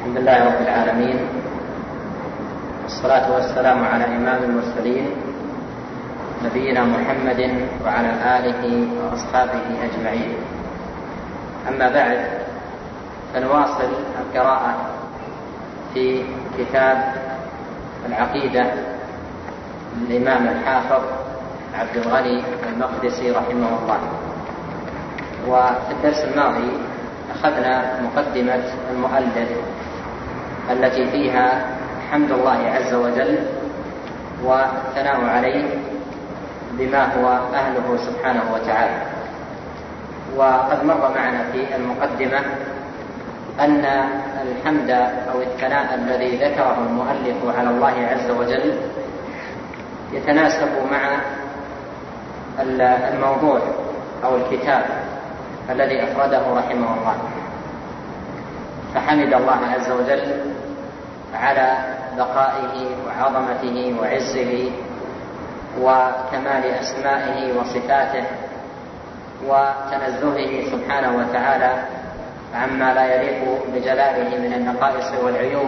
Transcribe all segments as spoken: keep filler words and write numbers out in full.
الحمد لله رب العالمين، والصلاة والسلام على إمام المرسلين نبينا محمد وعلى آله وأصحابه أجمعين. أما بعد، فنواصل القراءة في كتاب العقيدة للإمام الحافظ عبد الغني المقدسي رحمه الله. وفي الدرس الماضي أخذنا مقدمة المؤلف التي فيها حمد الله عز وجل والثناء عليه بما هو أهله سبحانه وتعالى. وقد مر معنا في المقدمة أن الحمد أو الثناء الذي ذكره المؤلف على الله عز وجل يتناسب مع الموضوع أو الكتاب الذي أفرده رحمه الله، فحمد الله عز وجل على بقائه وعظمته وعزه وكمال أسمائه وصفاته وتنزهه سبحانه وتعالى عما لا يليق بجلاله من النقائص والعيوب،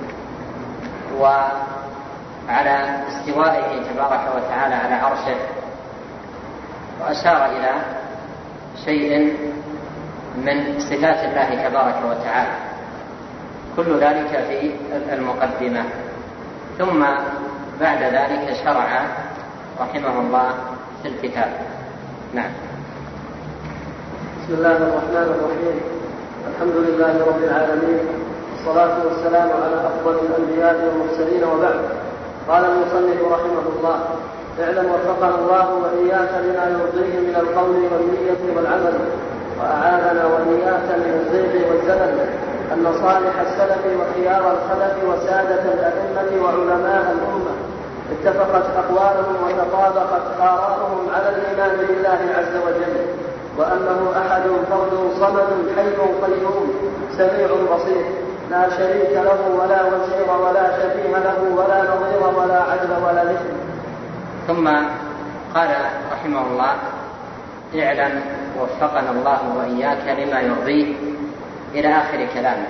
وعلى استوائه تبارك وتعالى على عرشه، وأشار إلى شيء من صفات الله تبارك وتعالى. كل ذلك في المقدمة، ثم بعد ذلك شرع رحمه الله في الكتاب. نعم. بسم الله الرحمن الرحيم. الحمد لله رب العالمين، والصلاة والسلام على أفضل الأنبياء والمرسلين، وبعد. قال المصنف رحمه الله: اعلم وفقنا الله وإياك لما يرضيه من القول والنية والعمل، وأعاذنا وإياك من الزيغ والزلل، أن صالح السلف وخيار الخلف وسادة الأئمة وعلماء الأمة اتفقت أقوالهم وتطابقت آراؤهم على الإيمان بالله عز وجل، وأنه أحد فرد صمد حي قيوم سميع بصير، لا شريك له ولا وزير ولا شبيه له ولا نظير ولا عدل ولا مثل. ثم قال رحمه الله: اعلم وفقنا الله وإياك لما يرضيه، إلى آخر كلامه.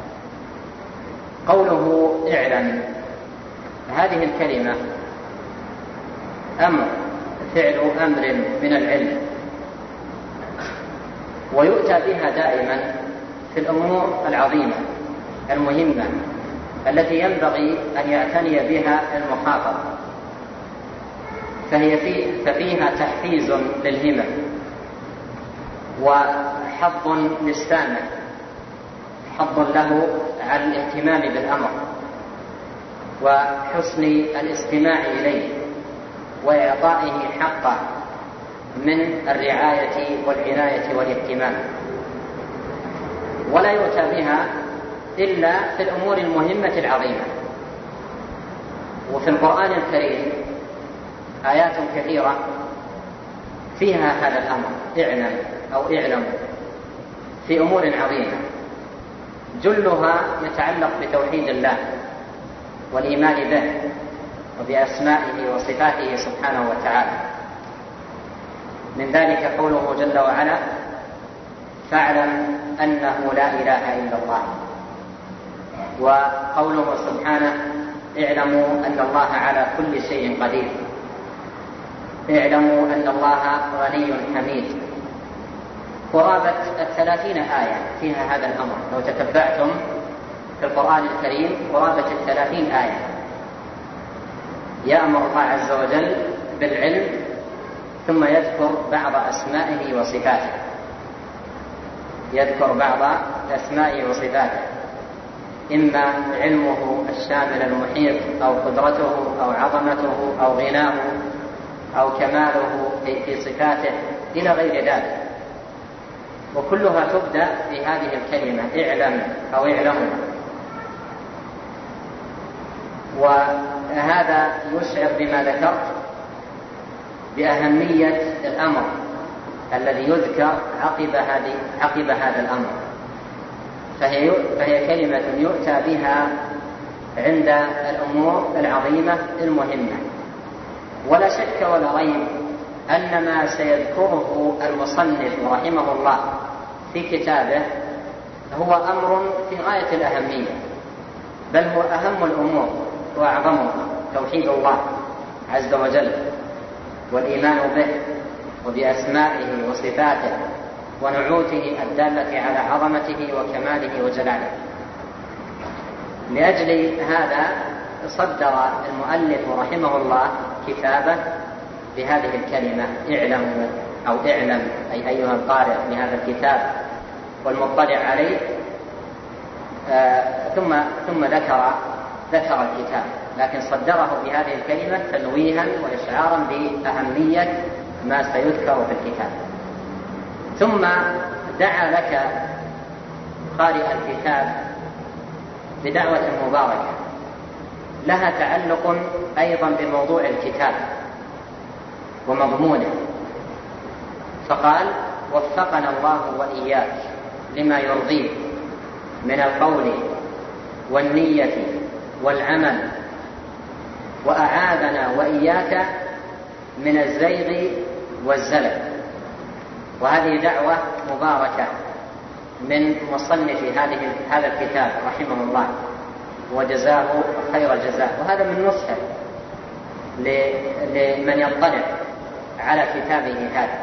قوله اعلم، هذه الكلمة أمر، فعل أمر من العلم، ويؤتى بها دائما في الأمور العظيمة المهمة التي ينبغي أن يعتني بها المخاطب، فهي في ففيها تحفيز للهمم وحظ للسامع، حظ له على الاهتمام بالأمر وحسن الاستماع إليه وإعطائه حقه من الرعاية والعناية والاهتمام. ولا يؤتى بها إلا في الأمور المهمة العظيمة. وفي القرآن الكريم آيات كثيرة فيها هذا الأمر، اعلم أو اعلموا، في أمور عظيمة، جلها يتعلق بتوحيد الله والإيمان به وبأسمائه وصفاته سبحانه وتعالى. من ذلك قوله جل وعلا: فاعلم أنه لا إله إلا الله. وقوله سبحانه: اعلموا أن الله على كل شيء قدير. اعلموا أن الله غني حميد. قرابة الثلاثين آية فيها هذا الأمر، لو تتبعتم في القرآن الكريم قرابة الثلاثين آية يأمر الله عز وجل بالعلم، ثم يذكر بعض أسمائه وصفاته، يذكر بعض أسمائه وصفاته، إما علمه الشامل المحيط أو قدرته أو عظمته أو غناه أو كماله في صفاته إلى غير ذلك. وكلها تبدأ بهذه الكلمة اعلم أو اعلموا. وهذا يشعر بما ذكرت بأهمية الأمر الذي يذكر عقب هذه عقب هذا الأمر، فهي فهي كلمة يؤتى بها عند الأمور العظيمة المهمة. ولا شك ولا ريب أن ما سيذكره المصنف رحمه الله في كتابه هو أمر في غاية الأهمية، بل هو أهم الأمور وأعظمها توحيد الله عز وجل والإيمان به وبأسمائه وصفاته ونعوته الدالة على عظمته وكماله وجلاله. لأجل هذا صدر المؤلف رحمه الله كتابه بهذه الكلمة اعلموا أو اعلم، أي أيها القارئ لهذا الكتاب والمطلع عليه. آه ثم ثم ذكر ذكر الكتاب، لكن صدره بهذه الكلمة تنويها وإشعارا بأهمية ما سيذكر في الكتاب. ثم دعا لك قارئ الكتاب بدعوة مباركة لها تعلق أيضا بموضوع الكتاب ومضمونه، فقال: وفقنا الله وإياك لما يرضيه من القول والنية والعمل، وأعاذنا وإياك من الزيغ والزلل. وهذه دعوة مباركة من مصنف هذه هذا الكتاب رحمه الله وجزاه خير الجزاء. وهذا من نصحه لمن يطلع على كتابه هذا.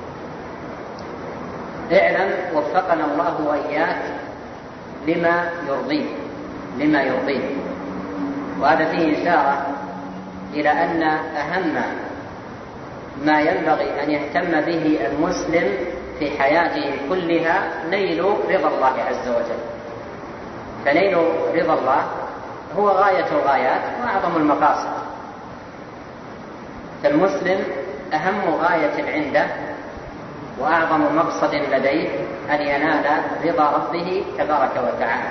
اعلم وفقنا الله وإياك لما يرضيه لما يرضيه وهذا فيه إشارة إلى أن أهم ما ينبغي أن يهتم به المسلم في حياته كلها نيل رضا الله عز وجل. فنيل رضا الله هو غاية الغايات وأعظم المقاصد. فالمسلم أهم غاية عنده وأعظم مقصد لديه أن ينال رضا ربه تبارك وتعالى.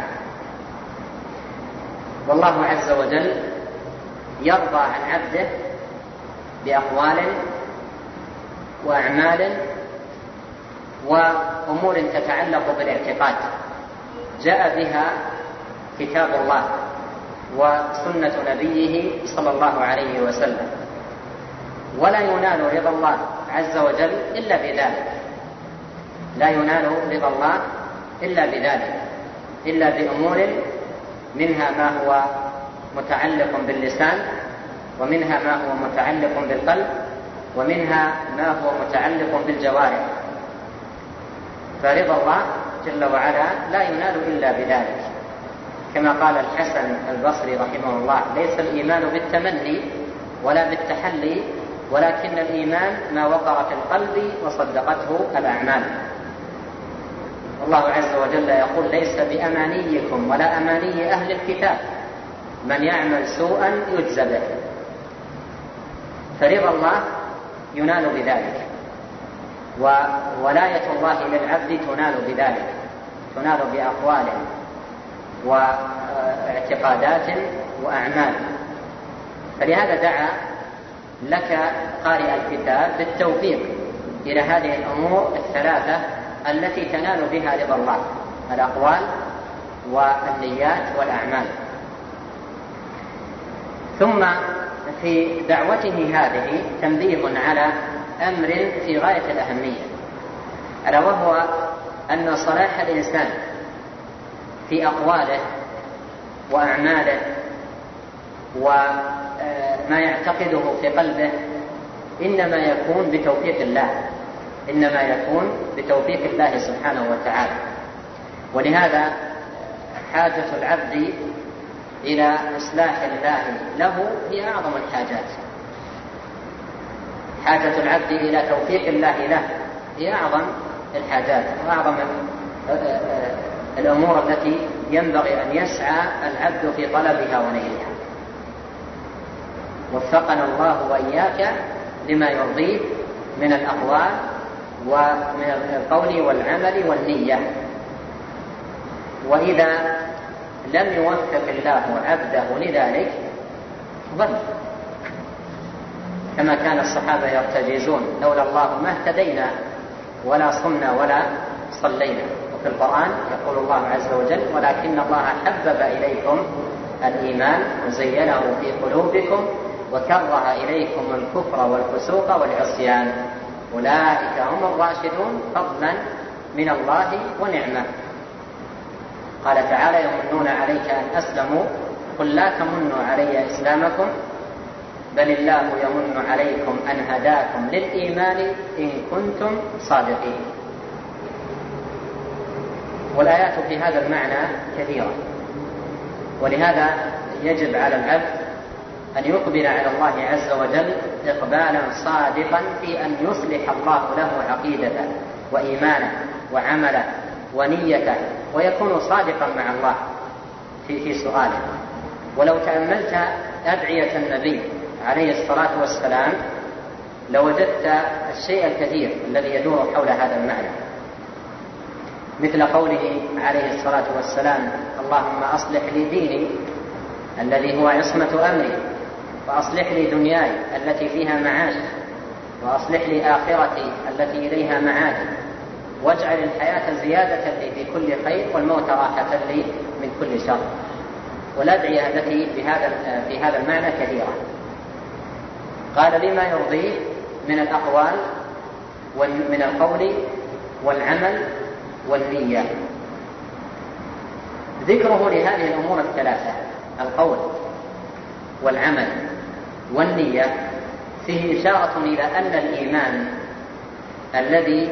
والله عز وجل يرضى عن عبده بأقوال وأعمال وأمور تتعلق بالاعتقاد جاء بها كتاب الله وسنة نبيه صلى الله عليه وسلم. ولا ينال رضا الله عز وجل إلا بذلك لا ينال رضا الله إلا بذلك إلا بأمور منها ما هو متعلق باللسان، ومنها ما هو متعلق بالقلب، ومنها ما هو متعلق بالجوارح. فرضا الله جل وعلا لا ينال إلا بذلك، كما قال الحسن البصري رحمه الله: ليس الإيمان بالتمني ولا بالتحلي، ولكن الإيمان ما وقر في القلب وصدقته الأعمال. الله عز وجل يقول: ليس بأمانيكم ولا أماني أهل الكتاب، من يعمل سوءا يجزى به. فرضا الله ينال بذلك، وولاية الله للعبد تنال بذلك، تنال بأقوال واعتقادات وأعمال. فلهذا دعا لك قارئ الكتاب بالتوفيق إلى هذه الأمور الثلاثة التي تنال بها رضا الله: الأقوال والنيات والأعمال. ثم في دعوته هذه تنبيه على أمر في غاية الأهمية، ألا وهو أن صلاح الإنسان في أقواله وأعماله وما يعتقده في قلبه إنما يكون بتوفيق الله إنما يكون بتوفيق الله سبحانه وتعالى. ولهذا حاجة العبد إلى إصلاح الله له هي أعظم الحاجات. حاجة العبد إلى توفيق الله له هي أعظم الحاجات وأعظم الأمور التي ينبغي أن يسعى العبد في طلبها ونيلها. وفقنا الله وإياك لما يرضيه من الأقوال ومن القول والعمل والنية. وإذا لم يوفق الله عبده لذلك ضل، كما كان الصحابة يرتجزون: لولا الله ما اهتدينا ولا صمنا ولا صلينا. وفي القرآن يقول الله عز وجل: ولكن الله حبب إليكم الإيمان وزينه في قلوبكم وكره إليكم الكفر والفسوق والعصيان أولئك هم الراشدون فضلا من الله ونعمة. قال تعالى يمنون عليك أن أسلموا قل لا تمنوا علي إسلامكم بل الله يمن عليكم أن هداكم للإيمان إن كنتم صادقين. والآيات في هذا المعنى كثيرة، ولهذا يجب على العبد أن يقبل على الله عز وجل إقبالا صادقا في أن يصلح الله له عقيدته وإيمانه وعمله ونيته، ويكون صادقا مع الله في, في سؤاله. ولو تأملت أدعية النبي عليه الصلاة والسلام لوجدت الشيء الكثير الذي يدور حول هذا المعنى، مثل قوله عليه الصلاة والسلام اللهم أصلح لي ديني الذي هو عصمة أمري، وأصلح لي دنياي التي فيها معاشي، وأصلح لي آخرتي التي إليها معادي، واجعل الحياة زيادة لي في كل خير والموت راحة لي من كل شر. والأدعية التي في هذا في هذا المعنى كثيرة. قال لما يرضيه من الأقوال ومن القول والعمل والنية. ذكره لهذه الأمور الثلاثة القول والعمل والنية فيه إشارة إلى أن الإيمان الذي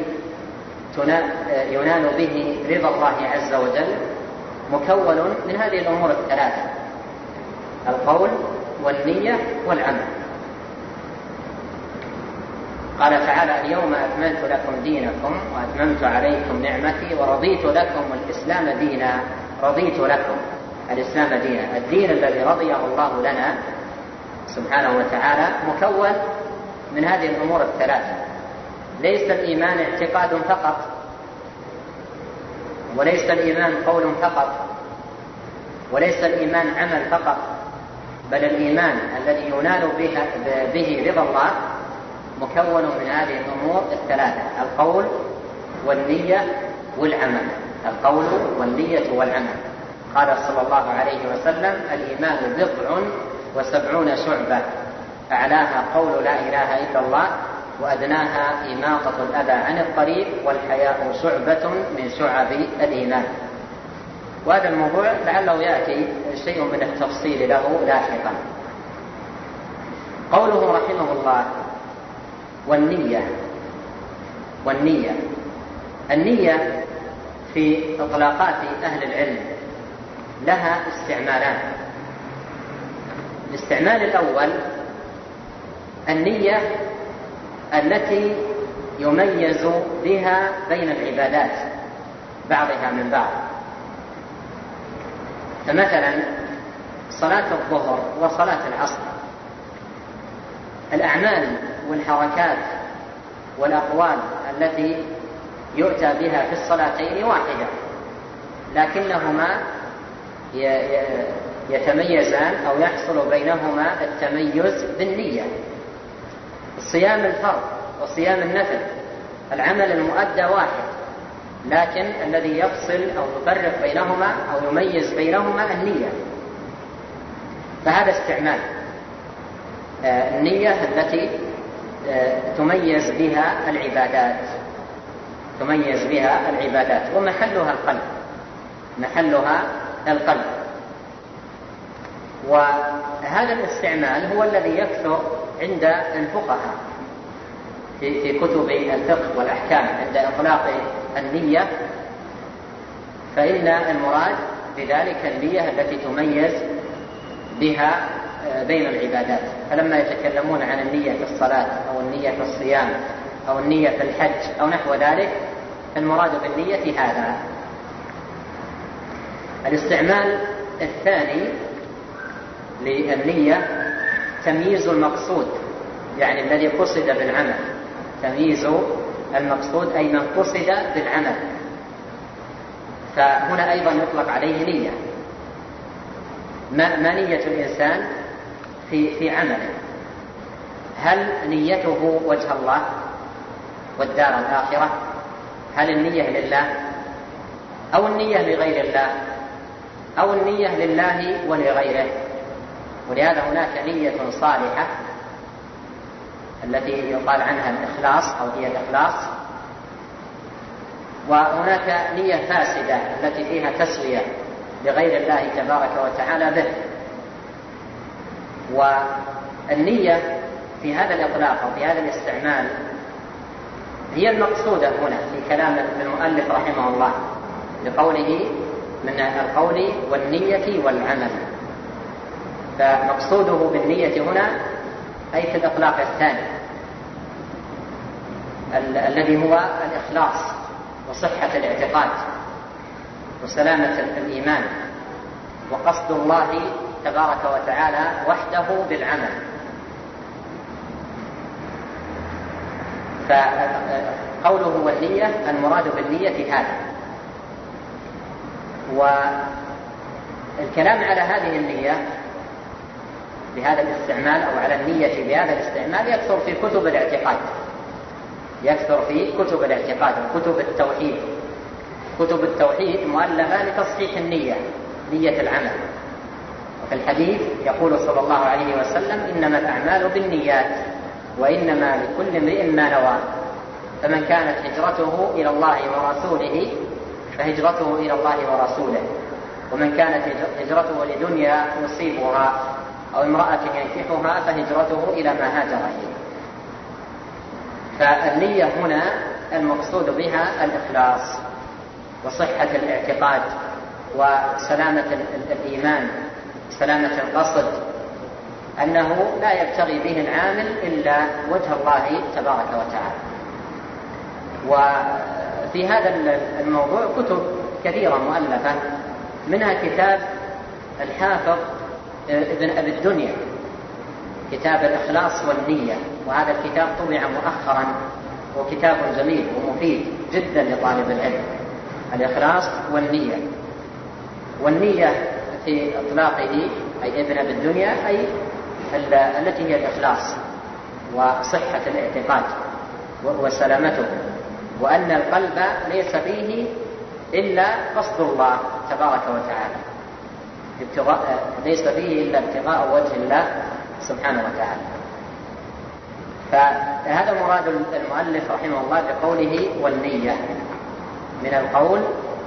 ينال به رضا الله عز وجل مكون من هذه الأمور الثلاثة القول والنية والعمل. قال تعالى اليوم أكملت لكم دينكم وأتممت عليكم نعمتي ورضيت لكم الإسلام دينا. رضيت لكم الإسلام دينا، الدين الذي رضيه الله لنا سبحانه وتعالى مكون من هذه الأمور الثلاثة. ليس الإيمان اعتقاد فقط، وليس الإيمان قول فقط، وليس الإيمان عمل فقط، بل الإيمان الذي ينال به رضا الله مكون من هذه الأمور الثلاثة القول والنية والعمل. القول والنية والعمل. قال صلى الله عليه وسلم الإيمان بضع وسبعون شعبة أعلاها قول لا إله إلا الله وأدناها إماطة الأذى عن الطريق والحياء شعبة من شعب الإيمان. وهذا الموضوع لعله يأتي شيء من التفصيل له لاحقا. قوله رحمه الله والنية. والنية النية في إطلاقات أهل العلم لها استعمالان. الاستعمال الأول النية التي يميز بها بين العبادات بعضها من بعض. فمثلا صلاة الظهر وصلاة العصر الأعمال والحركات والأقوال التي يؤتى بها في الصلاتين واحدة، لكنهما يتميزان أو يحصل بينهما التميز بالنية. الصيام الفرض وصيام النفل العمل المؤدى واحد، لكن الذي يفصل أو يفرق بينهما أو يميز بينهما النية. فهذا استعمال النية التي تميز بها العبادات تميز بها العبادات ومحلها القلب محلها القلب. وهذا الاستعمال هو الذي يكثر عند الفقهاء في كتب الفقه والأحكام. عند إطلاق النية فإن المراد بذلك النية التي تميز بها بين العبادات. فلما يتكلمون عن النية في الصلاة أو النية في الصيام أو النية في الحج أو نحو ذلك المراد بالنية هذا. الاستعمال الثاني للنية تمييز المقصود، يعني الذي قصد بالعمل. تمييز المقصود أي من قصد بالعمل، فهنا أيضا يطلق عليه نية. ما نية الإنسان في في عمله؟ هل نيته وجه الله والدار الآخرة؟ هل النية لله أو النية لغير الله أو النية لله ولغيره؟ ولهذا هناك نية صالحة التي يقال عنها الإخلاص أو هي الإخلاص، وهناك نية فاسدة التي فيها تسوية لغير الله تبارك وتعالى به. والنية في هذا الإطلاق وفي هذا الاستعمال هي المقصودة هنا في كلام المؤلف رحمه الله لقوله من القول والنية والعمل. فمقصوده بالنية هنا أي في الإطلاق الثاني ال- الذي هو الإخلاص وصحة الاعتقاد وسلامة الإيمان وقصد الله تبارك وتعالى وحده بالعمل. فقوله والنية المراد بالنية هذا. والكلام على هذه النية بهذا الاستعمال أو على النية بهذا الاستعمال يكثر في كتب الاعتقاد، يكثر في كتب الاعتقاد وكتب التوحيد. كتب التوحيد مؤلفة لتصحيح النية، نية العمل. وفي الحديث يقول صلى الله عليه وسلم إنما الأعمال بالنيات وإنما لكل امرئ ما نوى، فمن كانت هجرته إلى الله ورسوله فهجرته إلى الله ورسوله، ومن كانت هجرته لدنيا يصيبها أو امرأة ينكحها فهجرته إلى ما هاجر إليه. فالنية هنا المقصود بها الإخلاص وصحة الاعتقاد وسلامة الإيمان، سلامة القصد، أنه لا يبتغي به العامل إلا وجه الله تبارك وتعالى. وفي هذا الموضوع كتب كثيرة مؤلفة، منها كتاب الحافظ ابن أبي الدنيا كتاب الإخلاص والنية، وهذا الكتاب طبع مؤخرا وكتاب جميل ومفيد جدا لطالب العلم، الإخلاص والنية. والنية في إطلاقه أي ابن أبي الدنيا أي التي هي الإخلاص وصحة الاعتقاد وسلامته، وأن القلب ليس فيه إلا قصد الله تبارك وتعالى، ليس فيه إلا ابتغاء وجه الله سبحانه وتعالى. فهذا مراد المؤلف رحمه الله بقوله والنية، من القول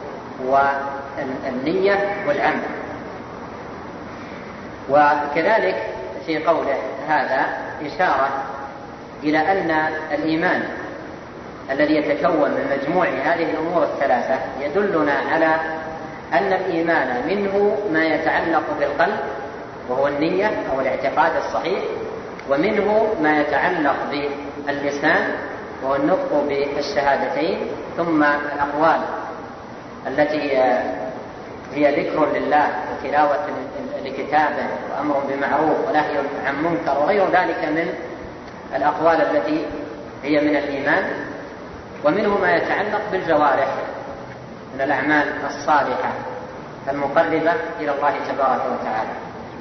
والنية والعمل. وكذلك في قوله هذا إشارة إلى أن الإيمان الذي يتكون من مجموع هذه الأمور الثلاثة يدلنا على أن الإيمان منه ما يتعلق بالقلب وهو النية أو الاعتقاد الصحيح، ومنه ما يتعلق باللسان وهو النطق بالشهادتين، ثم الأقوال التي هي ذكر لله وتلاوة لكتابه وأمر بمعروف ونهي عن منكر وغير ذلك من الأقوال التي هي من الإيمان، ومنه ما يتعلق بالجوارح من الأعمال الصالحة المقربة إلى الله تبارك وتعالى.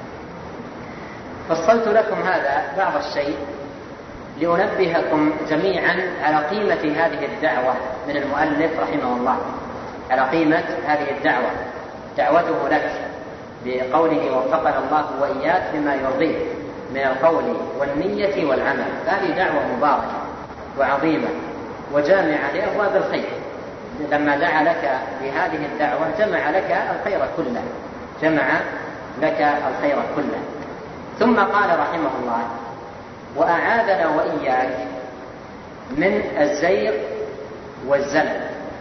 فصلت لكم هذا بعض الشيء لأنبهكم جميعا على قيمة هذه الدعوة من المؤلف رحمه الله، على قيمة هذه الدعوة، دعوته لك بقوله وفقنا الله وإياك لما يرضيه من القول والنية والعمل. هذه دعوة مباركة وعظيمة وجامعة لأبواب الخير. لما دعا لك بهذه الدعوة جمع لك الخير كله، جمع لك الخير كله. ثم قال رحمه الله وأعاذنا وإياك من الزيغ والزلل.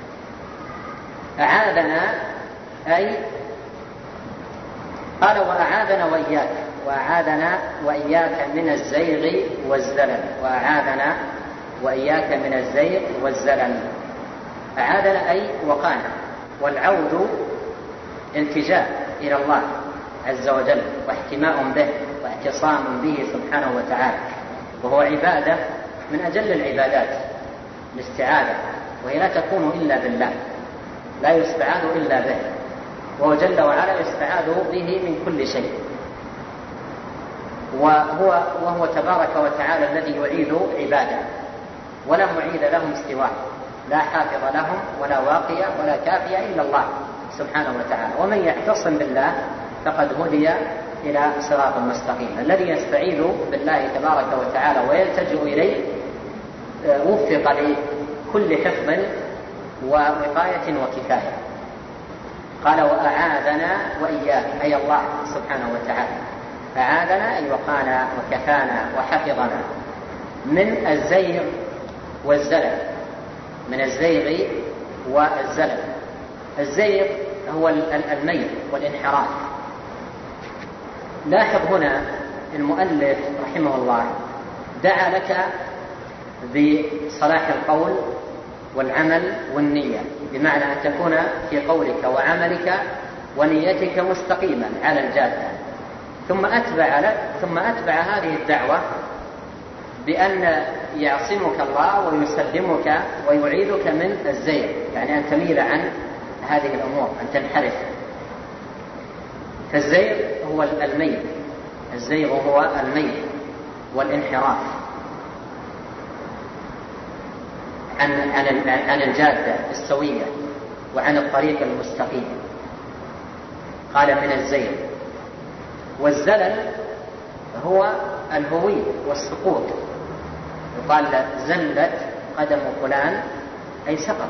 أعاذنا أي قال وأعاذنا وإياك، وأعاذنا وإياك من الزيغ والزلل، وأعاذنا وإياك من الزيغ والزلل. أعاذنا أي وقانا، والعود التجاء إلى الله عز وجل واحتماء به واعتصام به سبحانه وتعالى، وهو عبادة من أجل العبادات الاستعاذة، وهي لا تكون إلا بالله، لا يستعاذ إلا به، وهو جل وعلا يستعاذ به من كل شيء. وهو, وهو تبارك وتعالى الذي يعيذ عباده ولا معيذ لهم سواه، لا حافظ لهم ولا واقي ولا كافي إلا الله سبحانه وتعالى. ومن يعتصم بالله فقد هدي إلى صراط مستقيم. الذي يستعيذ بالله تبارك وتعالى ويلتجئ إليه وفق لكل حفظ ووقاية وكفاية. قال وأعاذنا وإياك أي الله سبحانه وتعالى، أعاذنا أي وقانا وكفانا وحفظنا من الزيغ والزلل، من الزيغ والزلل. الزيغ هو الميل والانحراف. لاحظ هنا المؤلف رحمه الله دعا لك بصلاح القول والعمل والنية، بمعنى أن تكون في قولك وعملك ونيتك مستقيما على الجادة. ثم أتبع, لك ثم أتبع هذه الدعوة بأن يعصمك الله ويسلمك ويعيذك من الزيغ، يعني أن تميل عن هذه الأمور، أن تنحرف. فالزيغ هو الميل، الزيغ هو الميل والانحراف عن, عن, عن الجادة السوية وعن الطريق المستقيم. قال من الزيغ. والزلل هو الهوي والسقوط، يقال زلت قدم فلان أي سقط.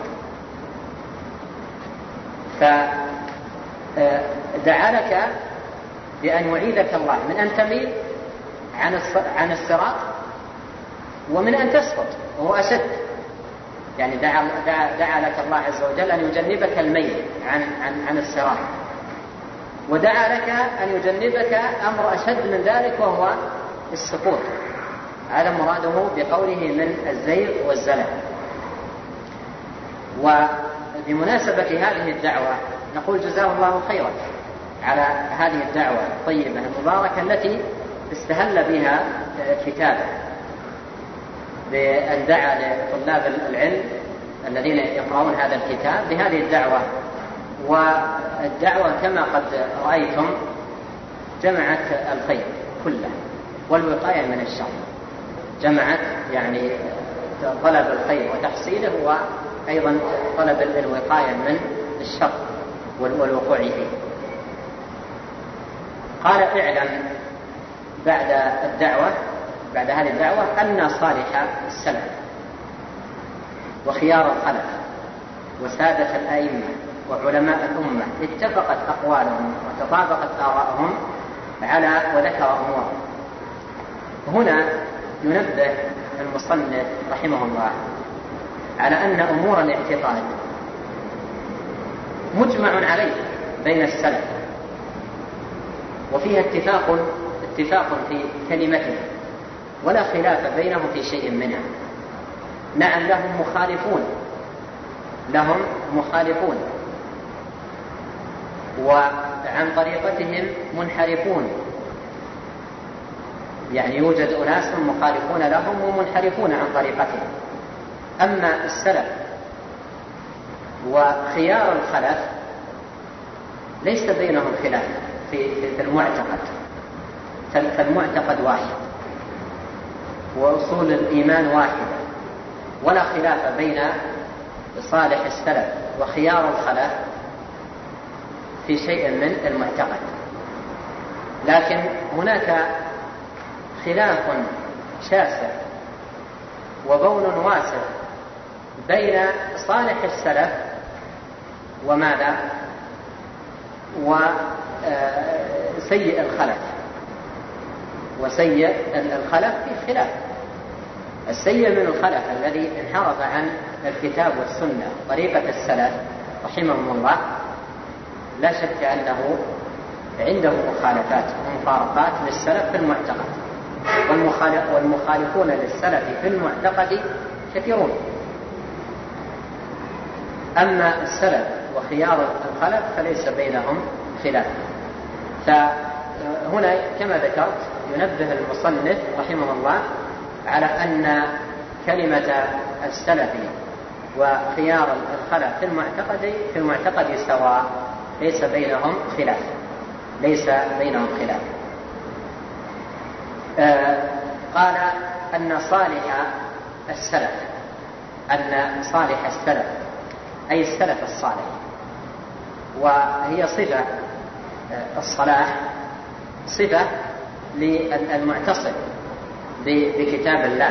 فدعا لك بأن يعيذك الله من أن تميل عن الصراط ومن أن تسقط، وهو أشد. يعني دعا, دعا, دعا لك الله عز وجل أن يجنبك الميل عن, عن, عن الصراط، ودعا لك أن يجنبك أمر أشد من ذلك وهو السقوط. هذا مراده بقوله من الزيغ والزلل. وبمناسبة هذه الدعوة نقول جزاه الله خيرا على هذه الدعوة الطيبة المباركة التي استهل بها كتابه، بأن دعا لطلاب العلم الذين يقرؤون هذا الكتاب بهذه الدعوة. والدعوة كما قد رأيتم جمعت الخير كله والوقاية من الشر، جمعت يعني طلب الخير وتحصيله وأيضا طلب الوقاية من الشر والوقوع فيه. قال اعلم بعد الدعوة بعد هذه الدعوة أن صالح السلف وخيار الخلف وسادة الأئمة وعلماء الأمة اتفقت أقوالهم وتطابقت آراءهم على وذكر أمور. هنا ينبه المصنف رحمه الله على أن أمور الاعتقاد مجمع عليه بين السلف، وفيها اتفاق اتفاق في كلمته ولا خلاف بينهم في شيء منها. نعم لهم مخالفون لهم مخالفون وعن طريقتهم منحرفون، يعني يوجد أناس مخالفون لهم ومنحرفون عن طريقتهم. أما السلف وخيار الخلف ليس بينهم خلاف في المعتقد، فالمعتقد واحد وأصول الإيمان واحدة، ولا خلاف بين صالح السلف وخيار الخلف في شيء من المعتقد. لكن هناك خلاف شاسع وبون واسع بين صالح السلف وماذا وسيء الخلف. وسيء الخلف في خلاف. السيء من الخلف الذي انحرف عن الكتاب والسنة طريقة السلف رحمهم الله لا شك أنه عنده مخالفات ومفارقات للسلف في المعتقد، والمخالفون للسلف في المعتقد كثيرون. أما السلف وخيار الخلف فليس بينهم خلاف. فهنا كما ذكرت ينبه المصنف رحمه الله على أن كلمة السلف وخيار الخلف في المعتقد في المعتقد سواء، ليس بينهم خلاف ليس بينهم خلاف. آه قال أن صالح السلف أن صالح السلف أي السلف الصالح، وهي صفة الصلاح صفة للمعتصم بكتاب الله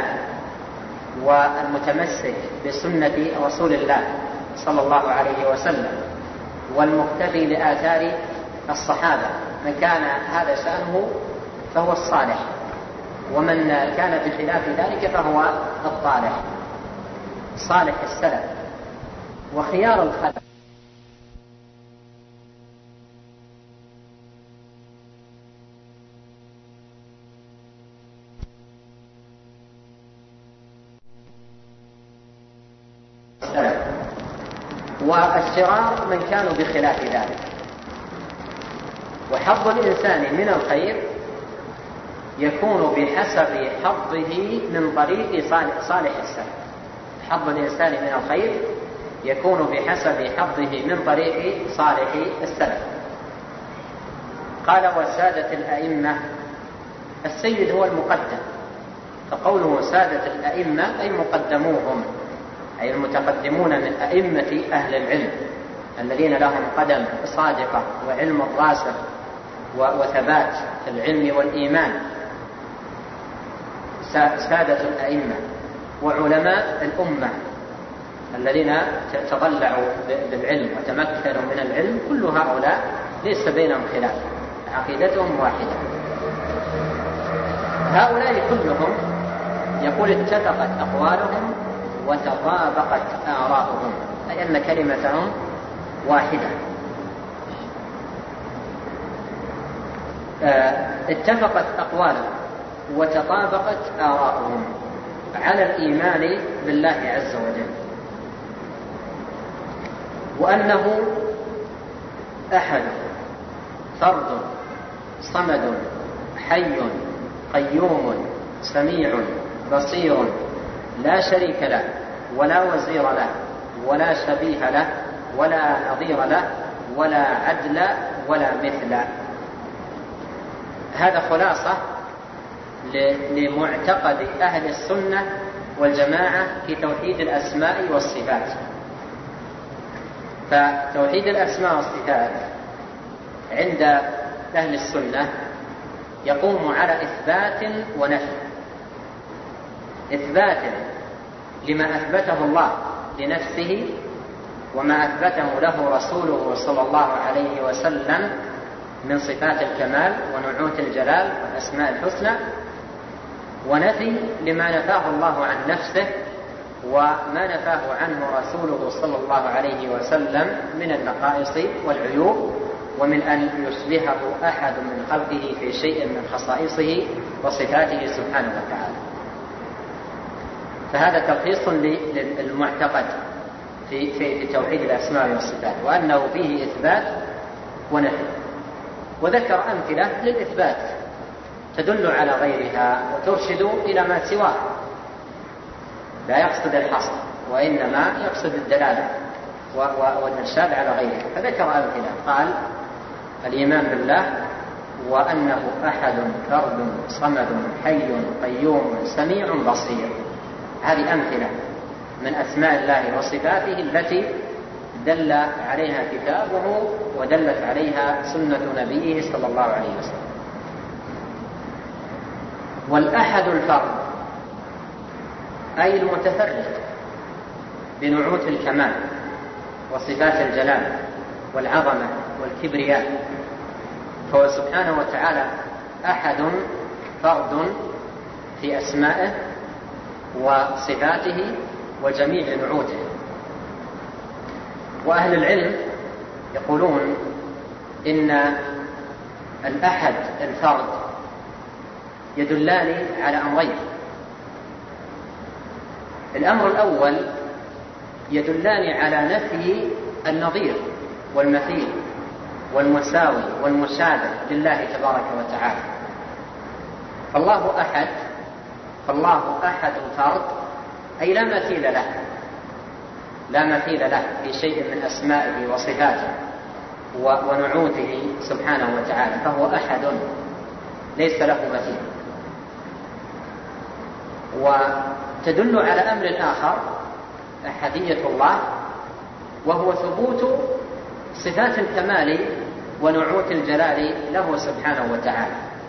والمتمسك بسنة رسول الله صلى الله عليه وسلم والمقتفي لآثار الصحابة. من كان هذا شأنه فهو الصالح، ومن كان بخلاف ذلك فهو الطالح. صالح السلف وخيار الخلف. والشرار من كانوا بخلاف ذلك. وحظ الإنسان من الخير يكون بحسب حظه من طريق صالح السلف. حظ الإنسان من الخير يكون بحسب حظه من طريق صالح السلف. قال والسادة الأئمة، السيد هو المقدم، فقوله سادة الأئمة أي مقدموهم، أي المتقدمون من أئمة أهل العلم الذين لهم قدم صادقة وعلم راسخ وثبات في العلم والإيمان. سادة الأئمة وعلماء الأمة الذين تضلعوا بالعلم وتمكنوا من العلم، كل هؤلاء ليس بينهم خلاف، عقيدتهم واحدة. هؤلاء كلهم يقول اتفقت أقوالهم وتطابقت آراؤهم، أي أن كلمتهم واحدة. اتفقت أقوالهم وتطابقت آراؤهم على الإيمان بالله عز وجل، وأنه أحد فرد صمد حي قيوم سميع بصير لا شريك له ولا وزير له ولا شبيه له ولا نظير له ولا عدل ولا مثل. هذا خلاصة لمعتقد أهل السنة والجماعة في توحيد الأسماء والصفات. فتوحيد الأسماء والصفات عند أهل السنة يقوم على إثبات ونفي. إثبات لما أثبته الله لنفسه وما أثبته له رسوله صلى الله عليه وسلم من صفات الكمال ونعوت الجلال والأسماء الحسنى، ونفي لما نفاه الله عن نفسه وما نفاه عنه رسوله صلى الله عليه وسلم من النقائص والعيوب، ومن أن يشبهه أحد من خلقه في شيء من خصائصه وصفاته سبحانه وتعالى. فهذا تلخيص للمعتقد في, في توحيد الأسماء والصفات، وأنه فيه إثبات ونفي. وذكر أمثلة للإثبات تدل على غيرها وترشد إلى ما سواه، لا يقصد الحصر وإنما يقصد الدلالة والإرشاد على غيرها. فذكر أمثلة، قال الإيمان بالله وأنه أحد فرد صمد حي قيوم سميع بصير. هذه أمثلة من أسماء الله وصفاته التي دل عليها كتابه ودلت عليها سنة نبيه صلى الله عليه وسلم. والأحد الفرد أي المتفرد بنعوت الكمال وصفات الجلال والعظمة والكبرياء، فهو سبحانه وتعالى أحد فرد في أسمائه وصفاته وجميع نعوته. وأهل العلم يقولون إن الأحد الفرد يدلان على أمرين. الأمر الأول يدلان على نفي النظير والمثيل والمساوي والمشابه لله تبارك وتعالى. فالله أحد فالله أحد فرد أي لا مثيل له، لا مثيل له في شيء من أسمائه وصفاته ونعوته سبحانه وتعالى، فهو أحد ليس له مثيل. وتدل على أمر آخر أحدية الله، وهو ثبوت صفات الكمال ونعوت الجلال له سبحانه وتعالى.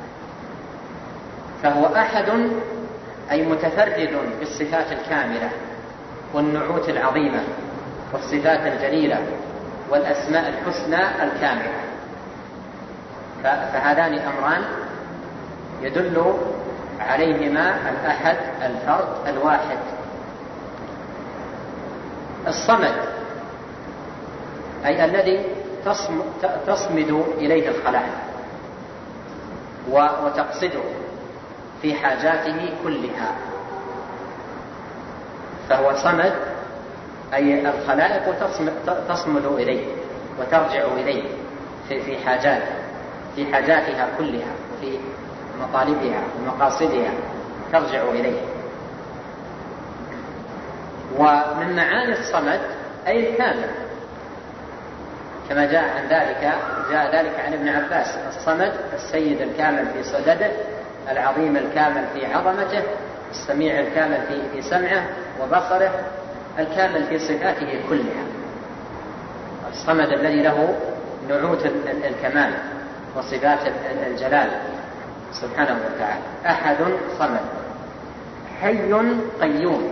فهو أحد أي متفرد بالصفات الكاملة والنعوت العظيمة والصفات الجليلة والأسماء الحسنى الكاملة. فهذان أمران يدل عليهما الأحد الفرد الواحد. الصمد أي الذي تصمد إليه الخلائق وتقصده في حاجاته كلها، فهو صمد أي الخلائق تصمد إليه وترجع إليه في حاجاته في حاجاتها كلها وفي مطالبها ومقاصدها ترجع إليه. ومن معاني الصمد أي الكامل، كما جاء عن ذلك جاء ذلك عن ابن عباس: الصمد السيد الكامل في صدده، العظيم الكامل في عظمته، السميع الكامل في في سمعه وبصره، الكامل في صفاته كلها. الصمد الذي له نعوت الكمال وصفات الجلال سبحانه وتعالى. أحد صمد. حي قيوم.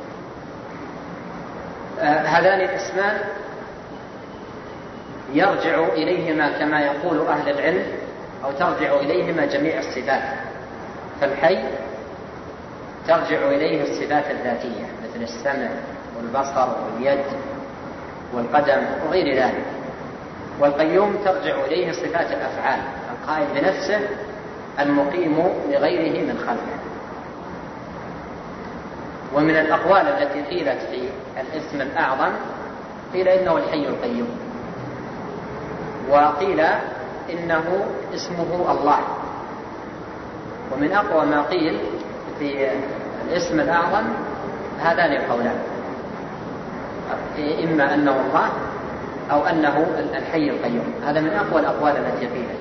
آه هذان الاسمان يرجع إليهما كما يقول أهل العلم، أو ترجع إليهما جميع الصفات. فالحي ترجع إليه الصفات الذاتية مثل السمع والبصر واليد والقدم وغير ذلك. والقيوم ترجع إليه صفات الأفعال، القائم بنفسه المقيم لغيره من خلقه. ومن الأقوال التي قيلت في الاسم الأعظم قيل إنه الحي القيوم، وقيل إنه اسمه الله. ومن أقوى ما قيل في الاسم الأعظم هذان القولان: إما أنه الله أو أنه الحي القيوم. هذا من أقوى الأقوال التي قيلت.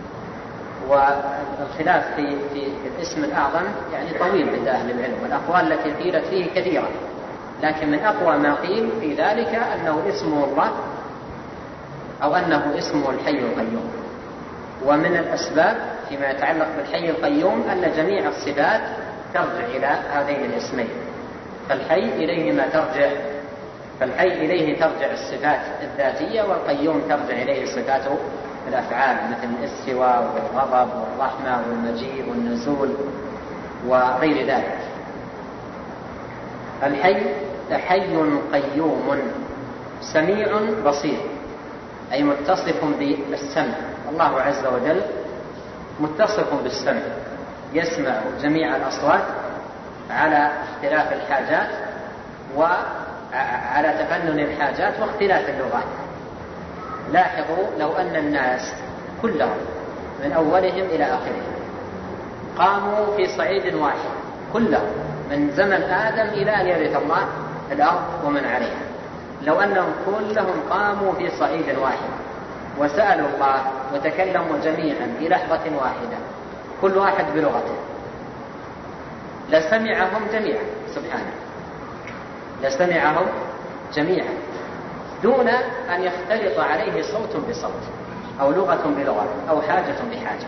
والخلاف في, في الاسم الأعظم يعني طويل عند أهل العلم، والأقوال التي قيلت فيه كثيرة، لكن من أقوى ما قيل في ذلك أنه اسمه الله أو أنه اسمه الحي القيوم. ومن الأسباب فيما يتعلق بالحي القيوم أن جميع الصفات ترجع إلى هذين الاسمين. فالحي إليهما ترجع فالحي إليه ترجع الصفات الذاتية، والقيوم ترجع إليه صفات الأفعال مثل الاستواء والغضب والرحمة والمجيء والنزول وغير ذلك. الحي حي قيوم سميع بصير، أي متصف بالسمع. الله عز وجل متصف بالسمع، يسمع جميع الأصوات على اختلاف الحاجات وعلى تفنن الحاجات واختلاف اللغات. لاحظوا لو أن الناس كلهم من أولهم إلى آخرهم قاموا في صعيد واحد، كلهم من زمن آدم إلى أن يرث الله الأرض ومن عليها، لو أنهم كلهم قاموا في صعيد واحد وسألوا الله وتكلموا جميعا في لحظة واحدة كل واحد بلغته، لسمعهم جميعا سبحانه، لسمعهم جميعا دون أن يختلط عليه صوت بصوت أو لغة بلغة أو حاجة بحاجة.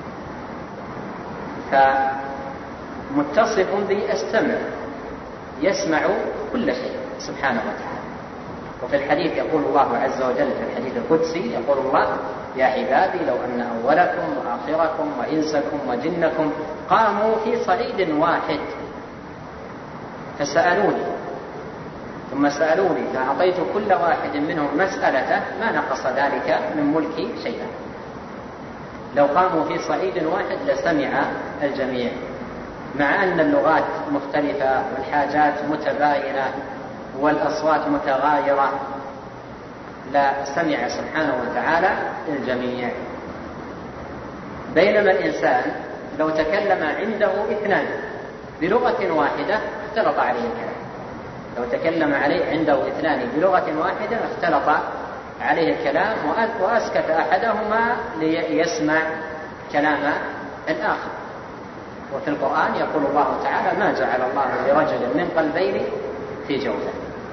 فمتصف بالسمع يسمع كل شيء سبحانه وتعالى. وفي الحديث يقول الله عز وجل في الحديث القدسي يقول الله: يا عبادي لو أن أولكم وآخركم وإنسكم وجنكم قاموا في صعيد واحد فسألوني ثم سألوني فأعطيت كل واحد منهم مسألته ما نقص ذلك من ملكي شيئا. لو قاموا في صعيد واحد لسمع الجميع، مع أن اللغات مختلفة والحاجات متباينة والأصوات متغايرة، لا سمع سبحانه وتعالى الجميع. بينما الإنسان لو تكلم عنده اثنان بلغة واحدة اختلط عليه الكلام، لو تكلم عليه عنده اثنان بلغة واحدة اختلط عليه الكلام وأسكت أحدهما ليسمع كلام الآخر. وفي القرآن يقول الله تعالى: ما جعل الله لرجل من قلبين في جوفه.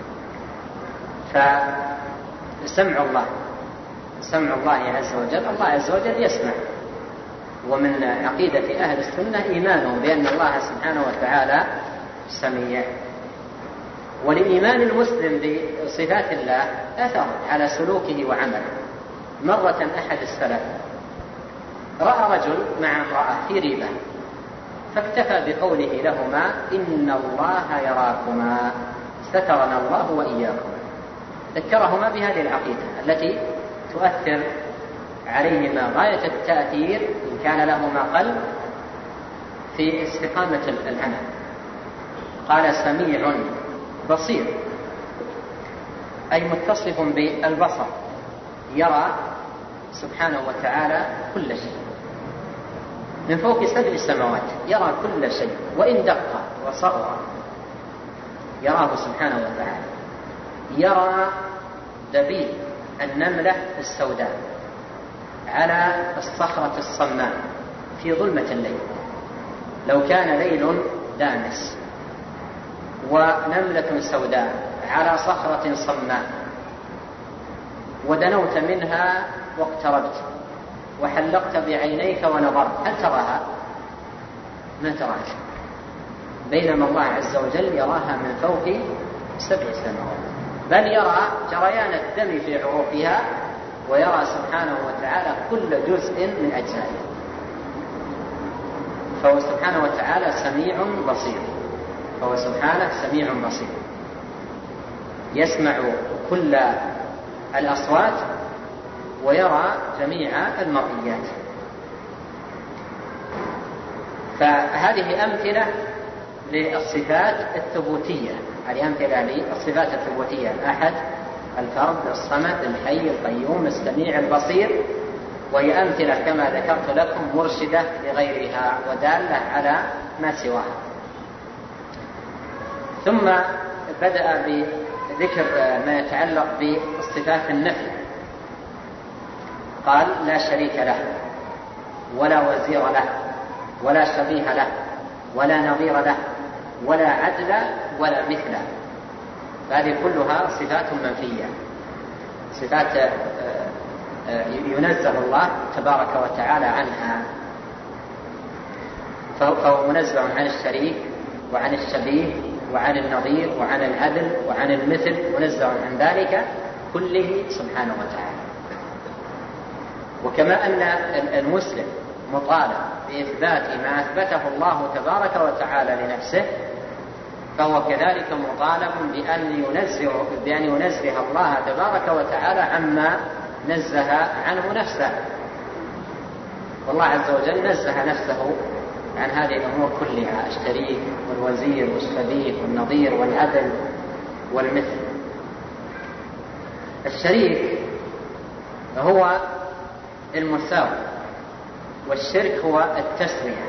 فسمع الله سمع الله عز وجل، الله عز وجل يسمع. ومن عقيدة أهل السنة إيمانهم بأن الله سبحانه وتعالى سميع. ولإيمان المسلم بصفات الله أثر على سلوكه وعمله. مرة أحد السلف رأى رجل مع امرأة في ريبة، فاكتفى بقوله لهما إن الله يراكما سترنا الله وإياكما. ذكرهما بهذه العقيدة التي تؤثر عليهما غاية التأثير إن كان لهما قلب في استقامة العمل. قال سميع بصير، أي متصف بالبصر، يرى سبحانه وتعالى كل شيء من فوق سبع سماوات، يرى كل شيء وإن دق وصغر يراه سبحانه وتعالى. يرى دبيب النملة السوداء على الصخرة الصماء في ظلمة الليل، لو كان ليل دامس ونملة سوداء على صخرة صماء ودنوت منها واقتربت وحلقت بعينيك ونظرت، هل تراها؟ ما تراها، بينما الله عز وجل يراها من فوق سبع سماوات، بل يرى جريان الدم في عروقها، ويرى سبحانه وتعالى كل جزء من أجزائها. فهو سبحانه وتعالى سميع بصير، فهو سبحانه سميع بصير، يسمع كل الأصوات ويرى جميع المرئيات. فهذه أمثلة للصفات الثبوتية، هذه أمثلة للصفات الثبوتية: الأحد، الفرد، الصمد، الحي، القيوم، السميع، البصير. وهي أمثلة كما ذكرت لكم مرشدة لغيرها ودالة على ما سواها. ثم بدأ بذكر ما يتعلق بالصفات النفي، قال: لا شريك له ولا وزير له ولا شبيه له ولا نظير له ولا عدل ولا مثل. هذه كلها صفات منفية، صفات ينزه الله تبارك وتعالى عنها. فهو منزه عن الشريك وعن الشبيه وعن النظير وعن العدل وعن المثل، منزه عن ذلك كله سبحانه وتعالى. وكما أن المسلم مطالب بإثبات ما أثبته الله تبارك وتعالى لنفسه، فهو كذلك مطالب بأن ينزه, بأن ينزه الله تبارك وتعالى عما نزه عنه نفسه. والله عز وجل نزه نفسه عن هذه الأمور كلها: الشريك والوزير والشبيه والنظير والعدل والمثل. الشريك هو المساواة، والشرك هو التسوية.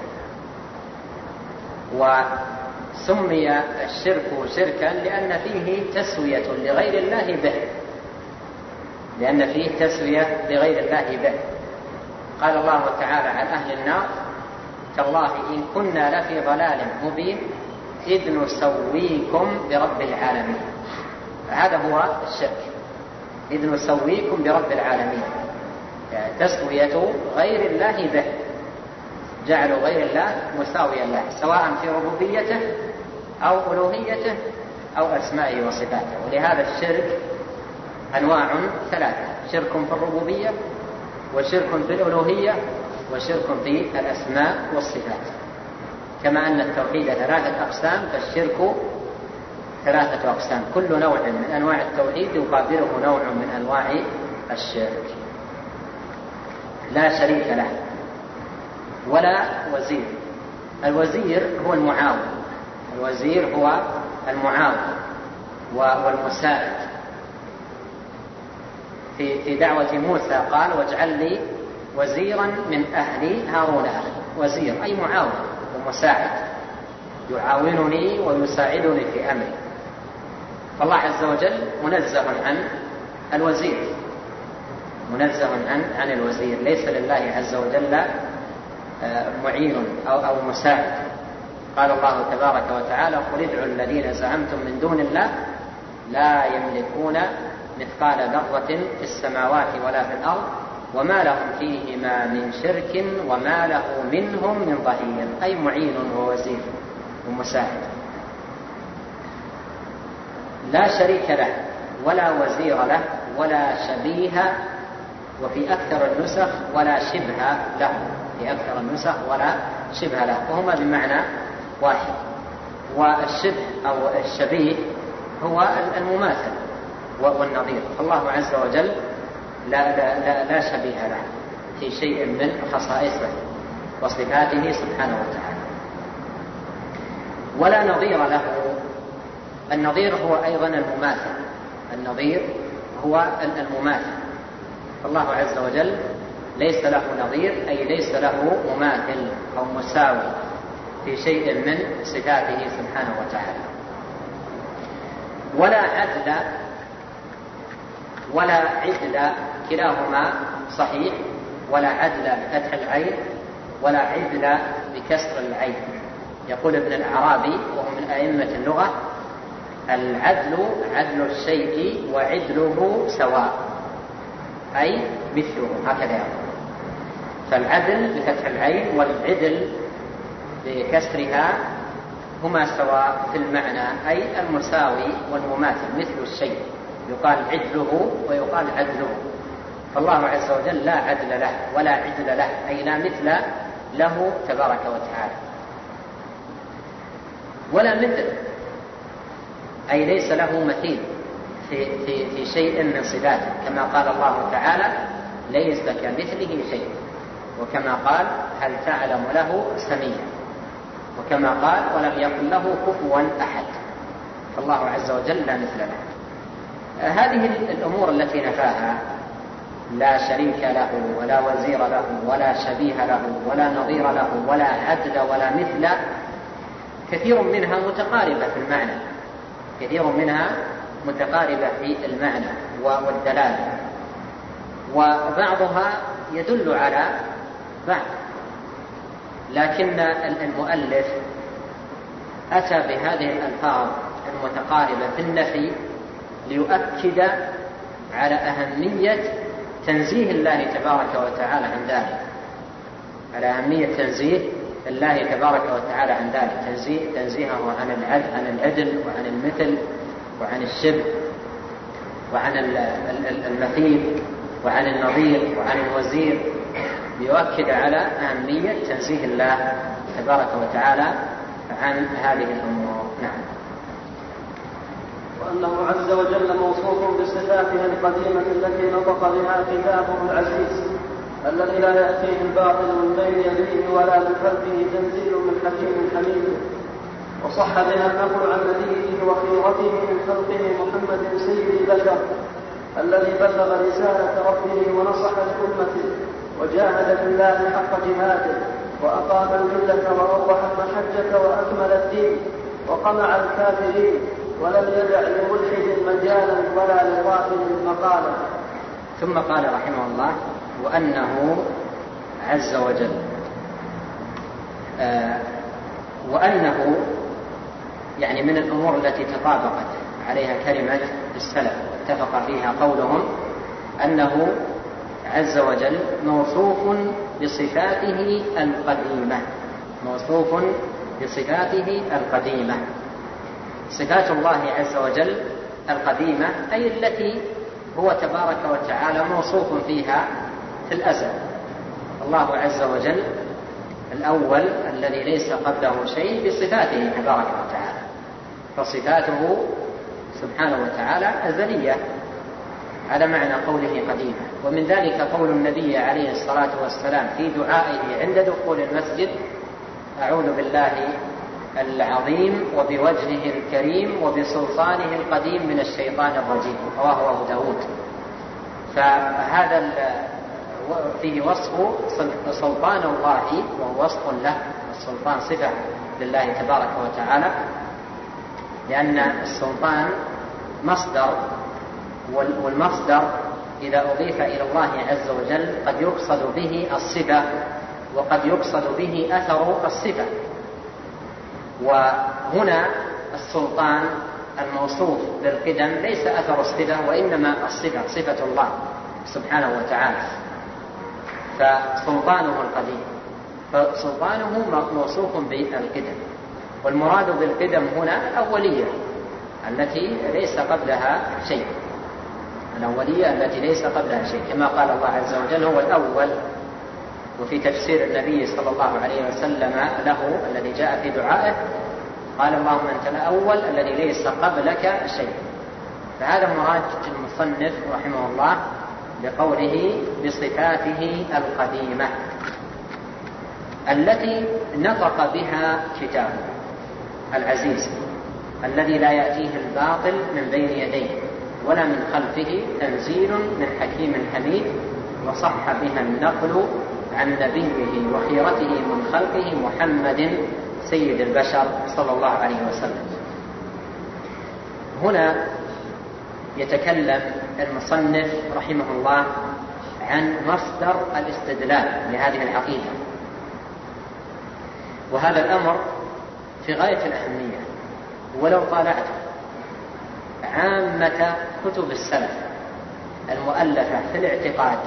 وسمي الشرك شركا لأن فيه تسوية لغير الله به، لأن فيه تسوية لغير الله به. قال الله تعالى عن أهل النار: تالله إن كنا لفي ضلال مبين إذ نسويكم برب العالمين. هذا هو الشرك، إذ نسويكم برب العالمين، تسوية غير الله به، جعل غير الله مساويا له، سواء في ربوبيته أو ألوهيته أو أسمائه وصفاته. ولهذا الشرك أنواع ثلاثة: شرك في الربوبية، وشرك في الألوهية، وشرك في الأسماء والصفات. كما أن التوحيد ثلاثة أقسام، فالشرك ثلاثة أقسام، كل نوع من أنواع التوحيد يقابله نوع من أنواع الشرك. لا شريك له ولا وزير. الوزير هو المعاون، الوزير هو المعاون والمساعد. في في دعوة موسى قال: واجعل لي وزيرا من أهلي هارون أخي. وزير أي معاون ومساعد، يعاونني ويساعدني في أمري. فالله عز وجل منزه عن الوزير، منزه عن عن الوزير، ليس لله عز وجل معين أو أو مساعد. قال الله تبارك وتعالى: قل ادعوا الذين زعمتم من دون الله لا يملكون مثقال ذرة في السماوات ولا في الأرض وما لهم فيهما من شرك وما له منهم من ظهير، أي معين ووزير ومساعد. لا شريك له ولا وزير له ولا شبيه، وفي أكثر النسخ ولا شبه له، في أكثر النسخ ولا شبه له، وهما بمعنى واحد. والشبه أو الشبيه هو المماثل والنظير، فالله عز وجل لا, لا, لا, لا شبيه له في شيء من خصائصه وصفاته سبحانه وتعالى، ولا نظير له. النظير هو أيضا المماثل، النظير هو المماثل، فالله عز وجل ليس له نظير، أي ليس له مماثل أو مساوي في شيء من صفاته سبحانه وتعالى. ولا عدل ولا عدل، كلاهما صحيح، ولا عدل بفتح العين ولا عدل بكسر العين. يقول ابن الأعرابي وهو من أئمة اللغة: العدل عدل الشيء وعدله سواء، أي مثله، هكذا يقول. فالعدل بفتح العين والعدل بكسرها هما سواء في المعنى، أي المساوي والمماثل، مثل الشيء، يقال عدله ويقال عدله. فالله عز وجل لا عدل له ولا عدل له، أي لا مثل له تبارك وتعالى، ولا مثل، أي ليس له مثيل في, في, في شيء من صفاته، كما قال الله تعالى: ليس كمثله شيء، وكما قال: هل تعلم له سميا، وكما قال: ولم يكن له كفوا أحد. فالله عز وجل لا مثل له. هذه الأمور التي نفاها، لا شريك له ولا وزير له ولا شبيه له ولا نظير له ولا عدل ولا مثل، كثير منها متقاربة في المعنى، كثير منها متقاربة في المعنى والدلالة، وبعضها يدل على بعض، لكن المؤلف أتى بهذه الألفاظ المتقاربة في النفي ليؤكد على أهمية تنزيه الله تبارك وتعالى عن ذلك، على أهمية تنزيه الله تبارك وتعالى عن ذلك، تنزيه تنزيهه عن العدل عن العدل وعن المثل وعن الشبه وعن المثيل وعن النظير وعن الوزير، ليؤكد على أهمية تنزيه الله تبارك وتعالى عن هذه الأمور. نعم. وأنه عز وجل موصوف بصفاته القديمة التي نطق بها كتابه العزيز الذي لا يأتيه الباطل من بين يديه ولا من خلفه، تنزيل من حكيم حميد. وصح بها النقل عن نبيه وخيرته من خلقه محمد سيد البشر الذي بلغ رسالة ربه ونصح لأمته وجاهد في الله حق جهاده وأقام الملة ووضح المحجة وأكمل الدين وقمع الكافرين ولم يدع لملحد مجالا ولا لغافل مقالا. ثم قال رحمه الله: وأنه عز وجل آه وأنه يعني من الأمور التي تطابقت عليها كلمة السلف اتفق فيها قولهم أنه عز وجل موصوف بصفاته القديمة، موصوف بصفاته القديمة. صفات الله عز وجل القديمة أي التي هو تبارك وتعالى موصوف فيها في الأزل. الله عز وجل الأول الذي ليس قبله شيء بصفاته تبارك وتعالى، فصفاته سبحانه وتعالى أزلية على معنى قوله قديمة. ومن ذلك قول النبي عليه الصلاة والسلام في دعائه عند دخول المسجد: أعوذ بالله العظيم وبوجهه الكريم وبسلطانه القديم من الشيطان الرجيم، رواه أبو داود. فهذا فيه وصف سلطان الله وهو وصف له، السلطان صفة لله تبارك وتعالى، لأن السلطان مصدر، والمصدر إذا أضيف إلى الله عز وجل قد يقصد به الصفة وقد يقصد به أثر الصفة. وهنا السلطان الموصوف بالقدم ليس أثر الصفة وإنما الصفة، صفة الله سبحانه وتعالى، فسلطانه القديم، فسلطانه موصوف بالقدم. والمراد بالقدم هنا الأولية، التي ليس قبلها شيء، الأولية التي ليس قبلها شيء، كما قال الله عز وجل هو الأول. وفي تفسير النبي صلى الله عليه وسلم له الذي جاء في دعائه قال اللهم أنت الأول الذي ليس قبلك شيء. فهذا مراد المصنف رحمه الله بقوله بصفاته القديمة التي نطق بها كتابه العزيز الذي لا يأتيه الباطل من بين يديه ولا من خلفه، تنزيل من حكيم حميد، وصح بها النقل عن نبيه وخيرته من خلقه محمد سيد البشر صلى الله عليه وسلم. هنا يتكلم المصنف رحمه الله عن مصدر الاستدلال لهذه العقيدة، وهذا الأمر في غاية الأهمية. ولو طالعت عامة كتب السلف المؤلفة في الاعتقاد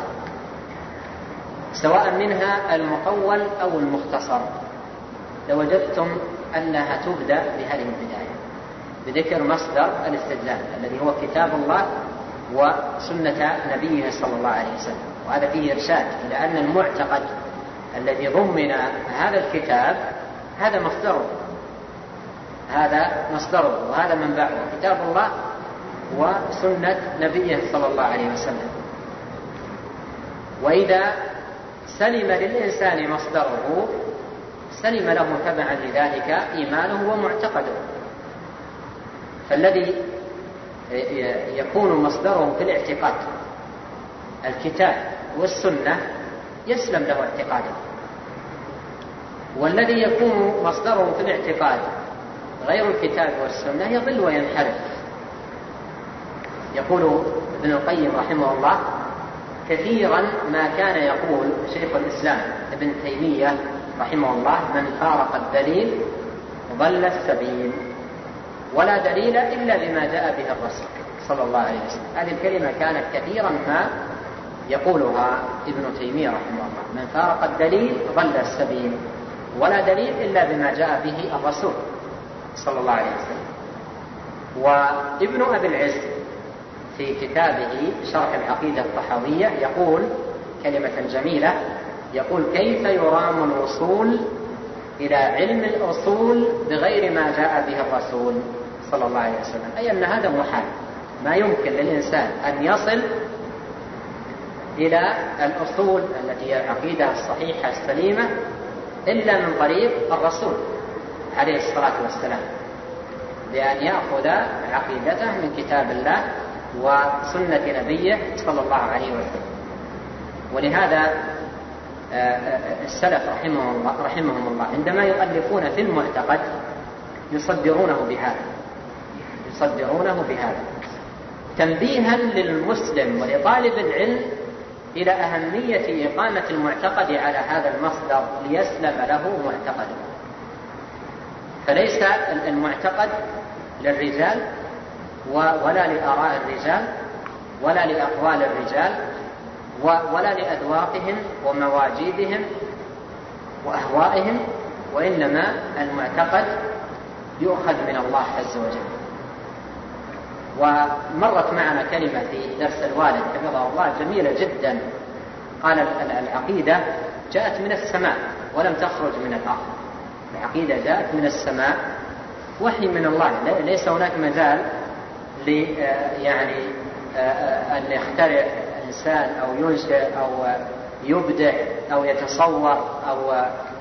سواء منها المطول أو المختصر لوجدتم أنها تبدأ بهذه البداية بذكر مصدر الاستدلال الذي هو كتاب الله وسنة نبيه صلى الله عليه وسلم. وهذا فيه إرشاد إلى أن المعتقد الذي ضمن هذا الكتاب هذا مصدره هذا مصدره وهذا منبعه كتاب الله وسنة نبيه صلى الله عليه وسلم. وإذا سلم للإنسان مصدره سلم له تبعا لذلك إيمانه ومعتقده. فالذي يكون مصدره في الاعتقاد الكتاب والسنة يسلم له اعتقاده، والذي يكون مصدره في الاعتقاد غير الكتاب والسنة يضل وينحرف. يقول ابن القيم رحمه الله كثيرا ما كان يقول شيخ الإسلام ابن تيمية رحمه الله من فارق الدليل ضل السبيل ولا دليل إلا بما جاء به الرسول صلى الله عليه وسلم. هذه الكلمة كانت كثيرا ما يقولها ابن تيمية رحمه الله، من فارق الدليل ضل السبيل ولا دليل إلا بما جاء به الرسول صلى الله عليه وسلم. وابن أبي العز في كتابه شرح العقيدة الطحاوية يقول كلمة جميلة، يقول كيف يرام الوصول إلى علم الأصول بغير ما جاء به الرسول صلى الله عليه وسلم، أي أن هذا محال، ما يمكن للإنسان أن يصل إلى الأصول التي هي العقيدة الصحيحة السليمة إلا من طريق الرسول عليه الصلاة والسلام، بأن يأخذ عقيدته من كتاب الله وسنة نبيه صلى الله عليه وسلم. ولهذا السلف رحمهم الله, رحمهم الله عندما يؤلفون في المعتقد يصدرونه بهذا يصدرونه بهذا تنبيها للمسلم ولطالب العلم إلى أهمية إقامة المعتقد على هذا المصدر ليسلم له معتقده. فليس المعتقد للرجال ولا لآراء الرجال ولا لأقوال الرجال ولا لأذواقهم ومواجيدهم وأهوائهم، وإنما المعتقد يؤخذ من الله عز وجل. ومرت معنا كلمة في درس الوالد حفظه الله جميلة جدا، قال العقيدة جاءت من السماء ولم تخرج من الأرض. العقيدة جاءت من السماء وحي من الله، ليس هناك مجال يعني أن يخترع إنسان أو ينشئ أو يبدع أو يتصور أو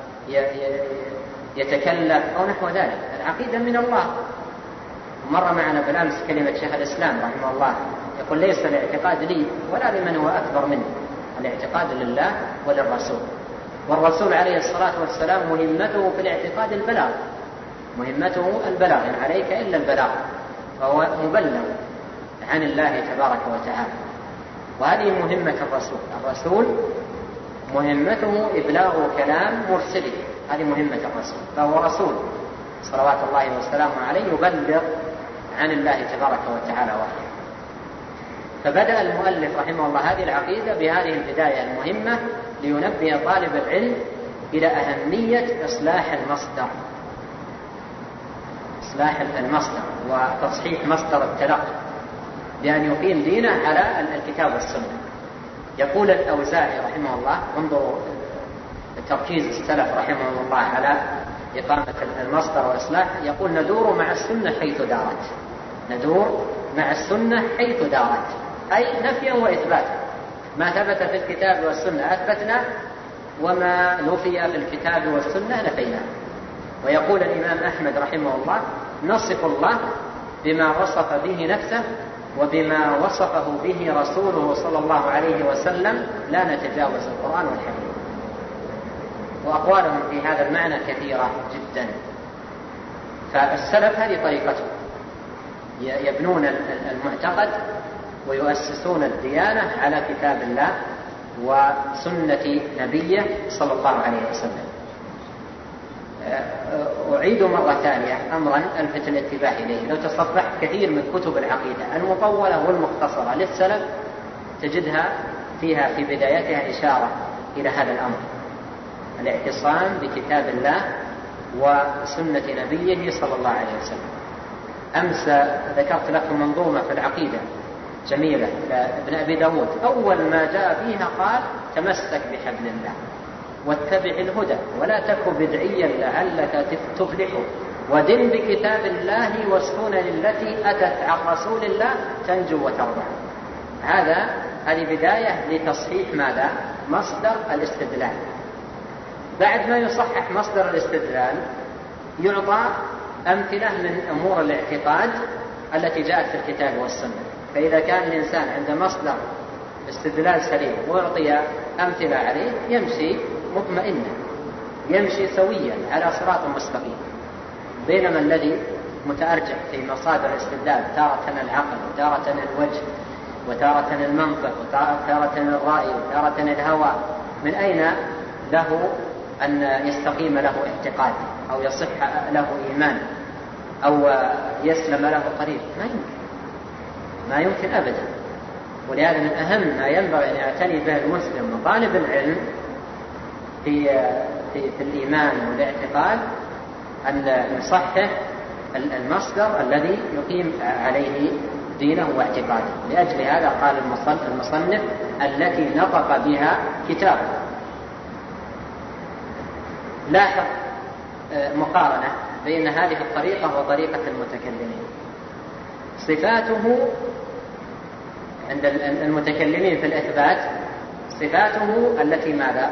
يتكلف أو نحو ذلك. العقيدة من الله. مر معنا بالأمس كلمة شيخ الإسلام رحمه الله يقول ليس الاعتقاد لي ولا لمن هو أكبر مني، الاعتقاد لله وللرسول. والرسول عليه الصلاة والسلام مهمته في الاعتقاد البلاغ، مهمته البلاغ، إن عليك إلا البلاغ، فهو مبلغ عن الله تبارك وتعالى. وهذه مهمة الرسول. الرسول مهمته إبلاغ كلام مرسله، هذه مهمة الرسول، فهو رسول صلوات الله وسلامه عليه يبلغ عن الله تبارك وتعالى وحيه. فبدأ المؤلف رحمه الله هذه العقيدة بهذه البداية المهمة لينبه طالب العلم إلى أهمية إصلاح المصدر إصلاح المصدر وتصحيح مصدر التلقي بأن يقيم دينه على الكتاب والسنة. يقول الأوزاعي رحمه الله، انظروا تركيز السلف رحمه الله على إقامة المصدر وإصلاح، يقول ندور مع السنة حيث دارت، ندور مع السنة حيث دارت، أي نفيا وإثباتا. ما ثبت في الكتاب والسنة أثبتنا، وما نفي في الكتاب والسنة نفينا. ويقول الإمام أحمد رحمه الله نصف الله بما وصف به نفسه وبما وصفه به رسوله صلى الله عليه وسلم، لا نتجاوز القرآن والحديث. وأقوالهم في هذا المعنى كثيرة جدا. فالسلف هذه طريقتهم، يبنون المعتقد ويؤسسون الديانة على كتاب الله وسنة نبيه صلى الله عليه وسلم. أعيد مرة ثانية أمرا ألفت الانتباه إليه. لو تصفحت كثير من كتب العقيدة المطولة والمختصرة للسلف تجدها فيها في بدايتها إشارة إلى هذا الأمر، الاعتصام بكتاب الله وسنة نبيه صلى الله عليه وسلم. أمس ذكرت لكم منظومة في العقيدة جميلة لابن أبي داود، أول ما جاء فيها قال تمسك بحبل الله واتبع الهدى ولا تك بدعيا لعلك تفلح، ودن بكتاب الله والسنن التي أتت عن رسول الله تنجو وتربح. هذا هذه بداية لتصحيح ماذا؟ مصدر الاستدلال. بعد ما يصحح مصدر الاستدلال يعطى أمثلة من أمور الاعتقاد التي جاءت في الكتاب والسنة. فإذا كان الإنسان عند مصدر استدلال سليم ويعطي أمثلة عليه يمشي مطمئنا، يمشي سويا على صراط مستقيم. بينما الذي متأرجح في مصادر الاستدلال تارة العقل وتارة الوجه وتارة المنطق وتارة الرأي وتارة الهوى، من أين له أن يستقيم له اعتقاد أو يصح له إيمان أو يسلم له طريق؟ ما يمكن، ما يمكن أبدا. ولهذا من أهم ما ينبغي أن يعتني به المسلم وطالب العلم في, في, في الإيمان والاعتقاد أن يصحح المصدر الذي يقيم عليه دينه واعتقاده. لأجل هذا قال المصنف التي نطق بها كتابه. لاحظ مقارنة بين هذه الطريقة وطريقة المتكلمين. صفاته عند المتكلمين في الإثبات صفاته التي ماذا؟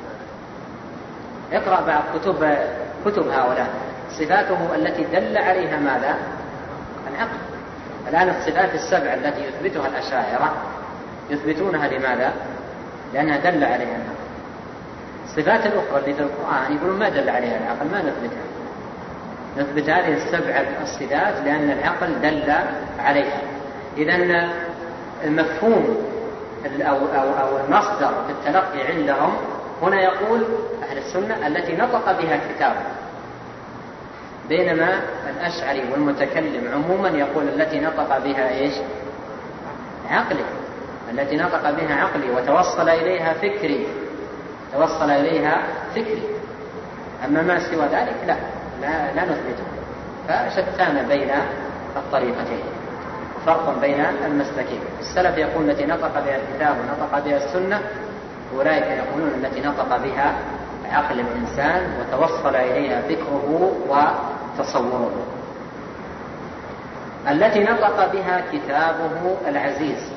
اقرأ بعض كتب كتب هؤلاء. صفاته التي دل عليها ماذا؟ العقل. الآن الصفات السبع التي يثبتها الأشاعرة يثبتونها لماذا؟ لأنها دل عليها العقل. الصفات الأخرى اللي في القرآن يقولون ما دل عليها العقل، ما نثبتها. نثبت هذه السبع الصفات لأن العقل دل عليها. إذن المفهوم أو, أو, أو المصدر في التلقي عندهم هنا يقول أهل السنة التي نطق بها الكتاب، بينما الأشعري والمتكلم عموما يقول التي نطق بها إيش؟ عقلي، التي نطق بها عقلي وتوصل إليها فكري، توصل إليها فكري. أما ما سوى ذلك لا لا, لا نثبته. فشتان بين الطريقتين، فرق بين المسلكين. السلف يقول التي نطق بها الكتاب ونطق بها السنة، أولئك يقولون التي نطق بها عقل الإنسان وتوصل إليها فكره وتصوره. التي نطق بها كتابه العزيز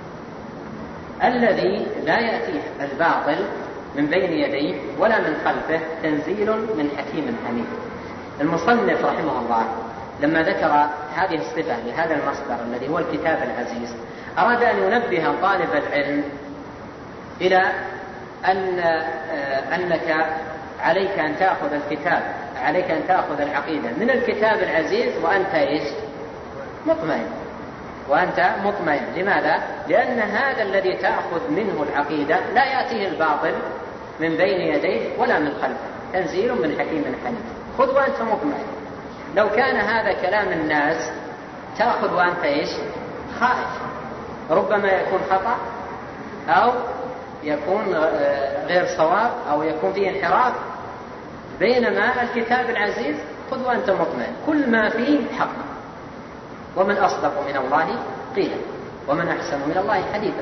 الذي لا يأتيه الباطل من بين يديه ولا من خلفه، تنزيل من حكيم حميد. المصنف رحمه الله لما ذكر هذه الصفة لهذا المصدر الذي هو الكتاب العزيز أراد أن ينبه طالب العلم إلى أن أنك عليك أن تأخذ الكتاب، عليك أن تأخذ العقيدة من الكتاب العزيز وأنت إيش؟ مطمئن، وأنت مطمئن. لماذا؟ لأن هذا الذي تأخذ منه العقيدة لا يأتيه الباطل من بين يديه ولا من خلفه، تنزيل من حكيم حميد. خذ وأنت مطمئن. لو كان هذا كلام الناس تأخذ وأنت إيش؟ خائف، ربما يكون خطأ أو يكون غير صواب أو يكون فيه انحراف. بينما الكتاب العزيز خذ وأنت مطمئن، كل ما فيه حق. ومن أصدق من الله قيلا ومن أحسن من الله حديثا.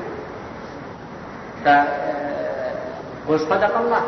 فقل صدق الله،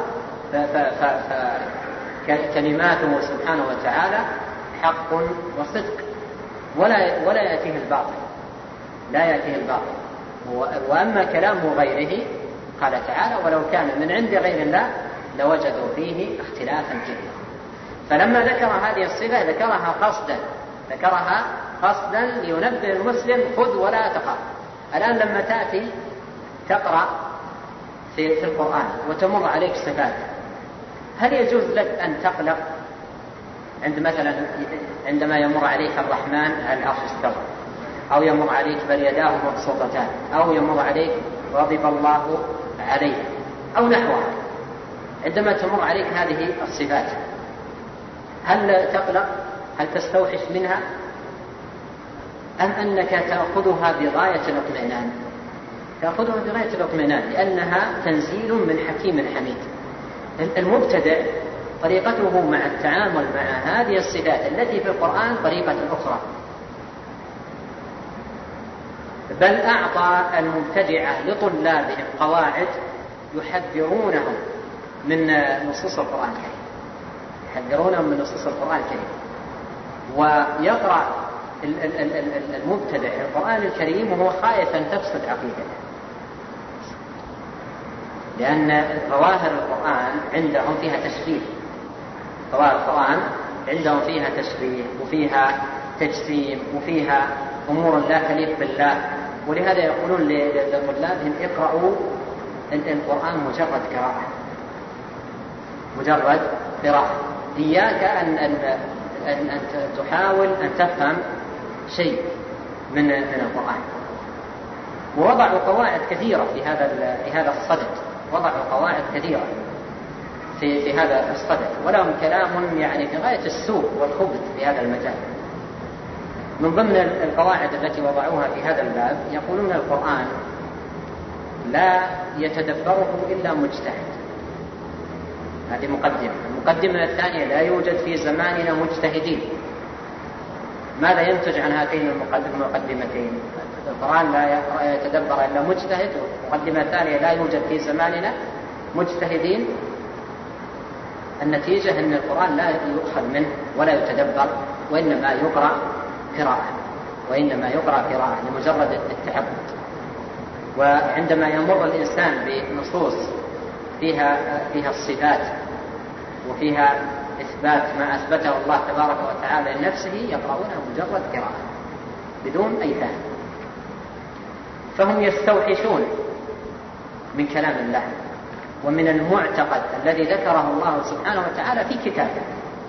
فكلماته سبحانه وتعالى حق وصدق، ولا ولا يأتيه الباطل، لا يأتيه الباطل. وأما كلام غيره قال تعالى ولو كان من عند غير الله لوجدوا فيه اختلافا كثيرا. فلما ذكر هذه الصفة ذكرها قصدا، ذكرها قصدا لينبه المسلم خذ ولا تخاف. الآن لما تأتي تقرأ في, في القرآن وتمر عليك صفات، هل يجوز لك أن تقلق عند مثلا عندما يمر عليك الرحمن على العرش استوى، أو يمر عليك بل يداه مبسوطتان، أو يمر عليك غضب الله عليه أو نحوها؟ عندما تمر عليك هذه الصفات هل تقلق؟ هل تستوحش منها؟ أم أنك تأخذها بغاية الاطمئنان؟ تأخذها بغاية الاطمئنان لأنها تنزيل من حكيم حميد. المبتدئ طريقته مع التعامل مع هذه الصفات التي في القرآن طريقة أخرى، بل أعطى المبتدعة لطلابهم قواعد يحذرونهم من نصوص القرآن الكريم، يحذرونهم من نصوص القرآن الكريم. ويقرأ المبتدع القرآن الكريم وهو خائف أن تفسد عقيدته، لأن ظواهر القرآن عندهم فيها تشبيه، ظواهر القرآن عندهم فيها تشبيه وفيها تجسيم وفيها أمور لا تليق بالله. ولهذا يقولون لطلابهم اقرأوا القرآن مجرد قراءة، مجرد قراءة، إياك أن, أن, أن, أن تحاول أن تفهم شيء من, من القرآن. ووضعوا قواعد كثيرة في هذا في هذا الصدد، وضعوا قواعد كثيرة في, في هذا الصدد، ولهم كلام يعني في غاية السوء والخبث في هذا المجال. من ضمن القواعد التي وضعوها في هذا الباب يقولون القرآن لا يتدبره إلا مجتهد. هذه مقدمة. المقدمة الثانية لا يوجد في زماننا مجتهدين. ماذا ينتج عن هاتين المقدمتين؟ القرآن لا يتدبر إلا مجتهد، والمقدمة الثانية لا يوجد في زماننا مجتهدين. النتيجة أن القرآن لا يؤخذ منه ولا يتدبر، وإنما يقرأ قراءة، وإنما يقرأ قراءة لمجرد التعبد. وعندما يمر الإنسان بنصوص فيها فيها الصفات وفيها إثبات ما أثبته الله تبارك وتعالى لنفسه يقرؤونها مجرد قراءة بدون أي فهم، فهم يستوحشون من كلام الله ومن المعتقد الذي ذكره الله سبحانه وتعالى في كتابه،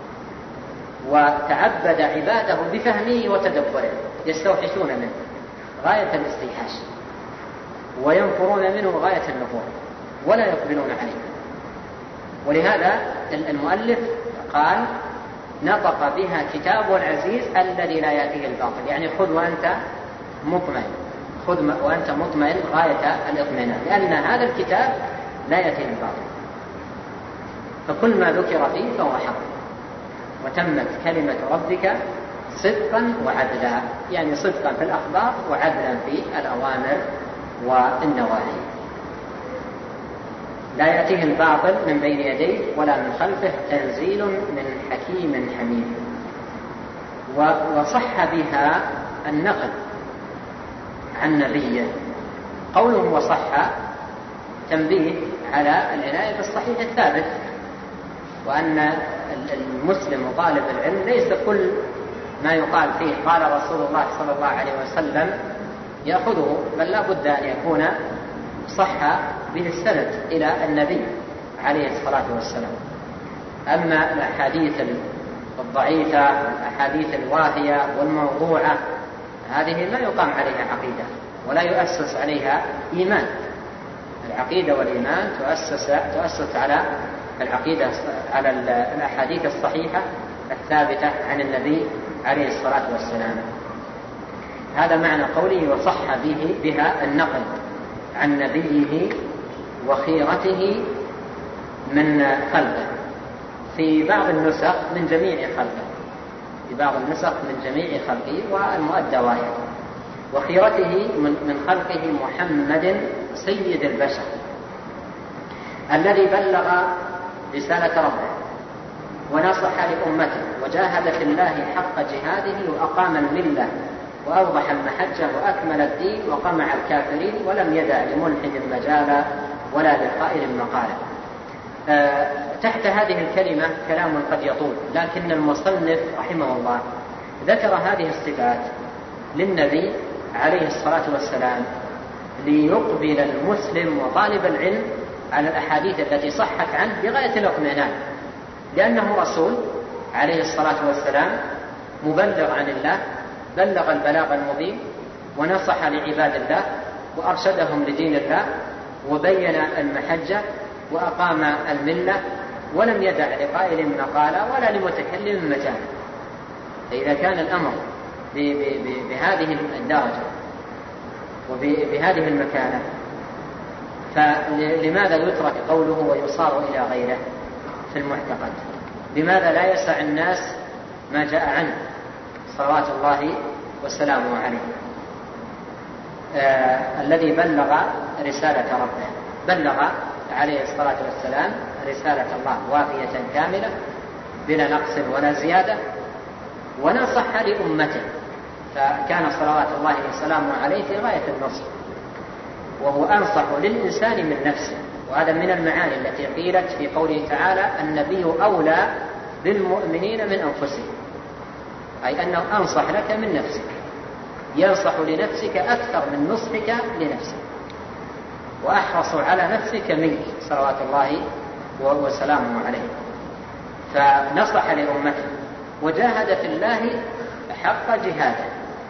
وتعبد عباده بفهمه وتدبره، يستوحشون منه غاية الاستيحاش وينفرون منه غاية النفور ولا يقبلون عليه. ولهذا المؤلف قال نطق بها كتاب عزيز الذي لا يأتيه الباطل، يعني خذ وأنت مطمئن، خذ وأنت مطمئن غاية الاطمئنان، لأن هذا الكتاب لا يأتيه الباطل، فكل ما ذكر فيه فهو حق. وتمت كلمة ربك صدقا وعدلا، يعني صدقا في الأخبار وعدلا في الأوامر والنواهي. لا يأتيه الباطل من بين يديه ولا من خلفه تنزيل من حكيم حميد. وصح بها النقل عن نبيه. قوله وصح تنبيه على العناية بالصحيح الثابت، وأن المسلم وطالب العلم ليس كل ما يقال فيه قال رسول الله صلى الله عليه وسلم يأخذه، بل لا بد أن يكون صح به السند إلى النبي عليه الصلاة والسلام. أما الأحاديث الضعيفة والأحاديث الواهية والموضوعة هذه لا يقام عليها عقيدة ولا يؤسس عليها إيمان. العقيدة والإيمان تؤسس تؤسس على العقيدة على الأحاديث الصحيحة الثابتة عن النبي عليه الصلاة والسلام. هذا معنى قوله وصح به بها النقل عن نبيه وخيرته من خلقه، في بعض النسخ من جميع خلقه، في بعض النسخ من جميع خلقه والمؤدى واحد. وخيرته من خلقه محمد سيد البشر الذي بلغ رسالة ربه ونصح لأمته وجاهد في الله حق جهاده وأقام الملة وأوضح المحجة وأكمل الدين وقمع الكافرين ولم يدع لملحد مجالا ولا لقائل مقالا. أه تحت هذه الكلمة كلام قد يطول، لكن المصنف رحمه الله ذكر هذه الصفات للنبي عليه الصلاة والسلام ليقبل المسلم وطالب العلم على الأحاديث التي صحت عنه بغاية الاطمئنان، لأنه رسول عليه الصلاة والسلام مبلغ عن الله، بلغ البلاغ المبين ونصح لعباد الله وأرشدهم لدين الله وبين المحجة وأقام الملة ولم يدع لقائل مقالا ولا لمتكلم مجالا. فإذا كان الأمر بهذه الدرجة وبهذه المكانة فلماذا يترك قوله ويصار إلى غيره في المعتقد؟ لماذا لا يسع الناس ما جاء عنه صلوات الله وسلامه عليه؟ آه الذي بلغ رسالة ربه، بلغ عليه الصلاة والسلام رسالة الله وافية كاملة بلا نقص ولا زيادة، ونصح لأمته، فكان صلوات الله وسلامه عليه في غاية النصح، وهو أنصح للإنسان من نفسه. وهذا من المعاني التي قيلت في قوله تعالى النبي أولى بالمؤمنين من أنفسهم، أي أنه أنصح لك من نفسك، ينصح لنفسك أكثر من نصحك لنفسك، وأحرص على نفسك منك صلوات الله وسلامه عليه. فنصح لأمته وجاهد في الله حق جهاده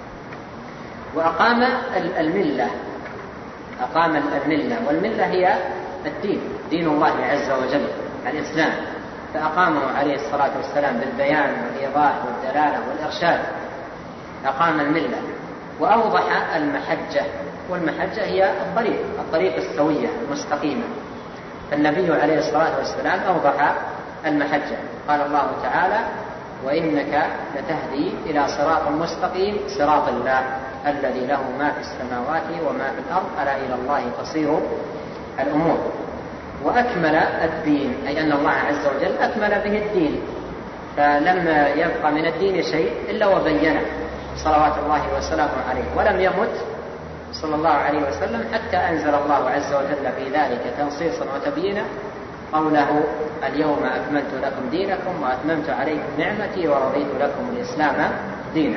وأقام الملة، أقام الملة، والملة هي الدين، دين الله عز وجل الإسلام، فأقامه عليه الصلاة والسلام بالبيان والإيضاح والدلالة والإرشاد، أقام الملة وأوضح المحجة، والمحجة هي الطريق الطريق السوية المستقيمة، فالنبي عليه الصلاة والسلام أوضح المحجة. قال الله تعالى وإنك لتهدي إلى صراط مستقيم صراط الله الذي له ما في السماوات وما في الأرض ألا إلى الله تصير الأمور. وأكمل الدين، أي أن الله عز وجل أكمل به الدين، فلم يبقى من الدين شيء إلا وبينه صلوات الله وسلامه عليه، ولم يمت صلى الله عليه وسلم حتى أنزل الله عز وجل في ذلك تنصيصا وتبيينا قوله اليوم أكملت لكم دينكم وأتممت عليكم نعمتي ورضيت لكم الإسلام دينا.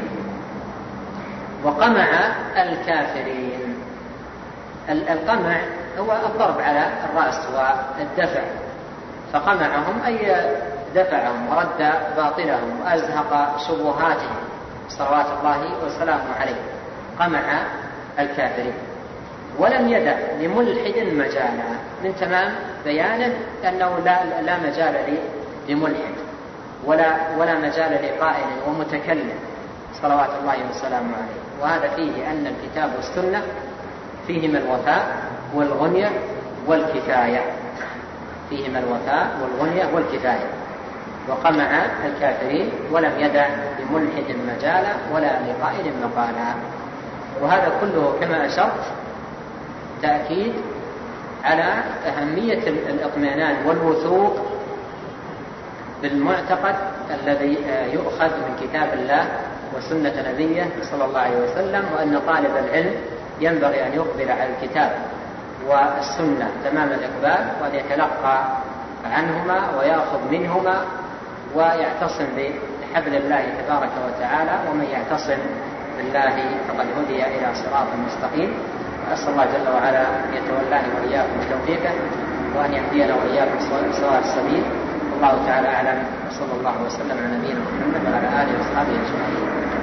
وقمع الكافرين، القمع هو الضرب على الرأس والدفع، فقمعهم أي دفعهم ورد باطلهم وأزهق شبهاتهم صلوات الله وسلامه عليه، قمع الكافرين ولم يدع لملحد مجالا، من تمام بيانه أنه لا, لا مجال لملحد ولا, ولا مجال لقائل ومتكلم صلوات الله وسلامه عليه. وهذا فيه أن الكتاب والسنة فيهما الوفاء والغنية والكفاية، فيهما الوفاء والغنية والكفاية. وقمع الكافرين ولم يدع لملحد مجالا ولا لقائل مقالا. وهذا كله كما أشرت تأكيد على أهمية الإطمئنان والوثوق بالمعتقد الذي يؤخذ من كتاب الله وسنة نبيه صلى الله عليه وسلم، وأن طالب العلم ينبغي أن يقبل على الكتاب والسنة تمام الإقبال، وأن يتلقى عنهما ويأخذ منهما ويعتصم بحبل الله تبارك وتعالى، ومن يعتصم بالله فقد هدي إلى صراط مستقيم. أسأل الله جل وعلا أن يتولاني وإياكم بتوفيقه وأن يهدينا وإياكم سواء السبيل. الله تعالى أعلم، وصلى الله وسلم على نبينا محمد وعلى آله وصحبه أجمعين.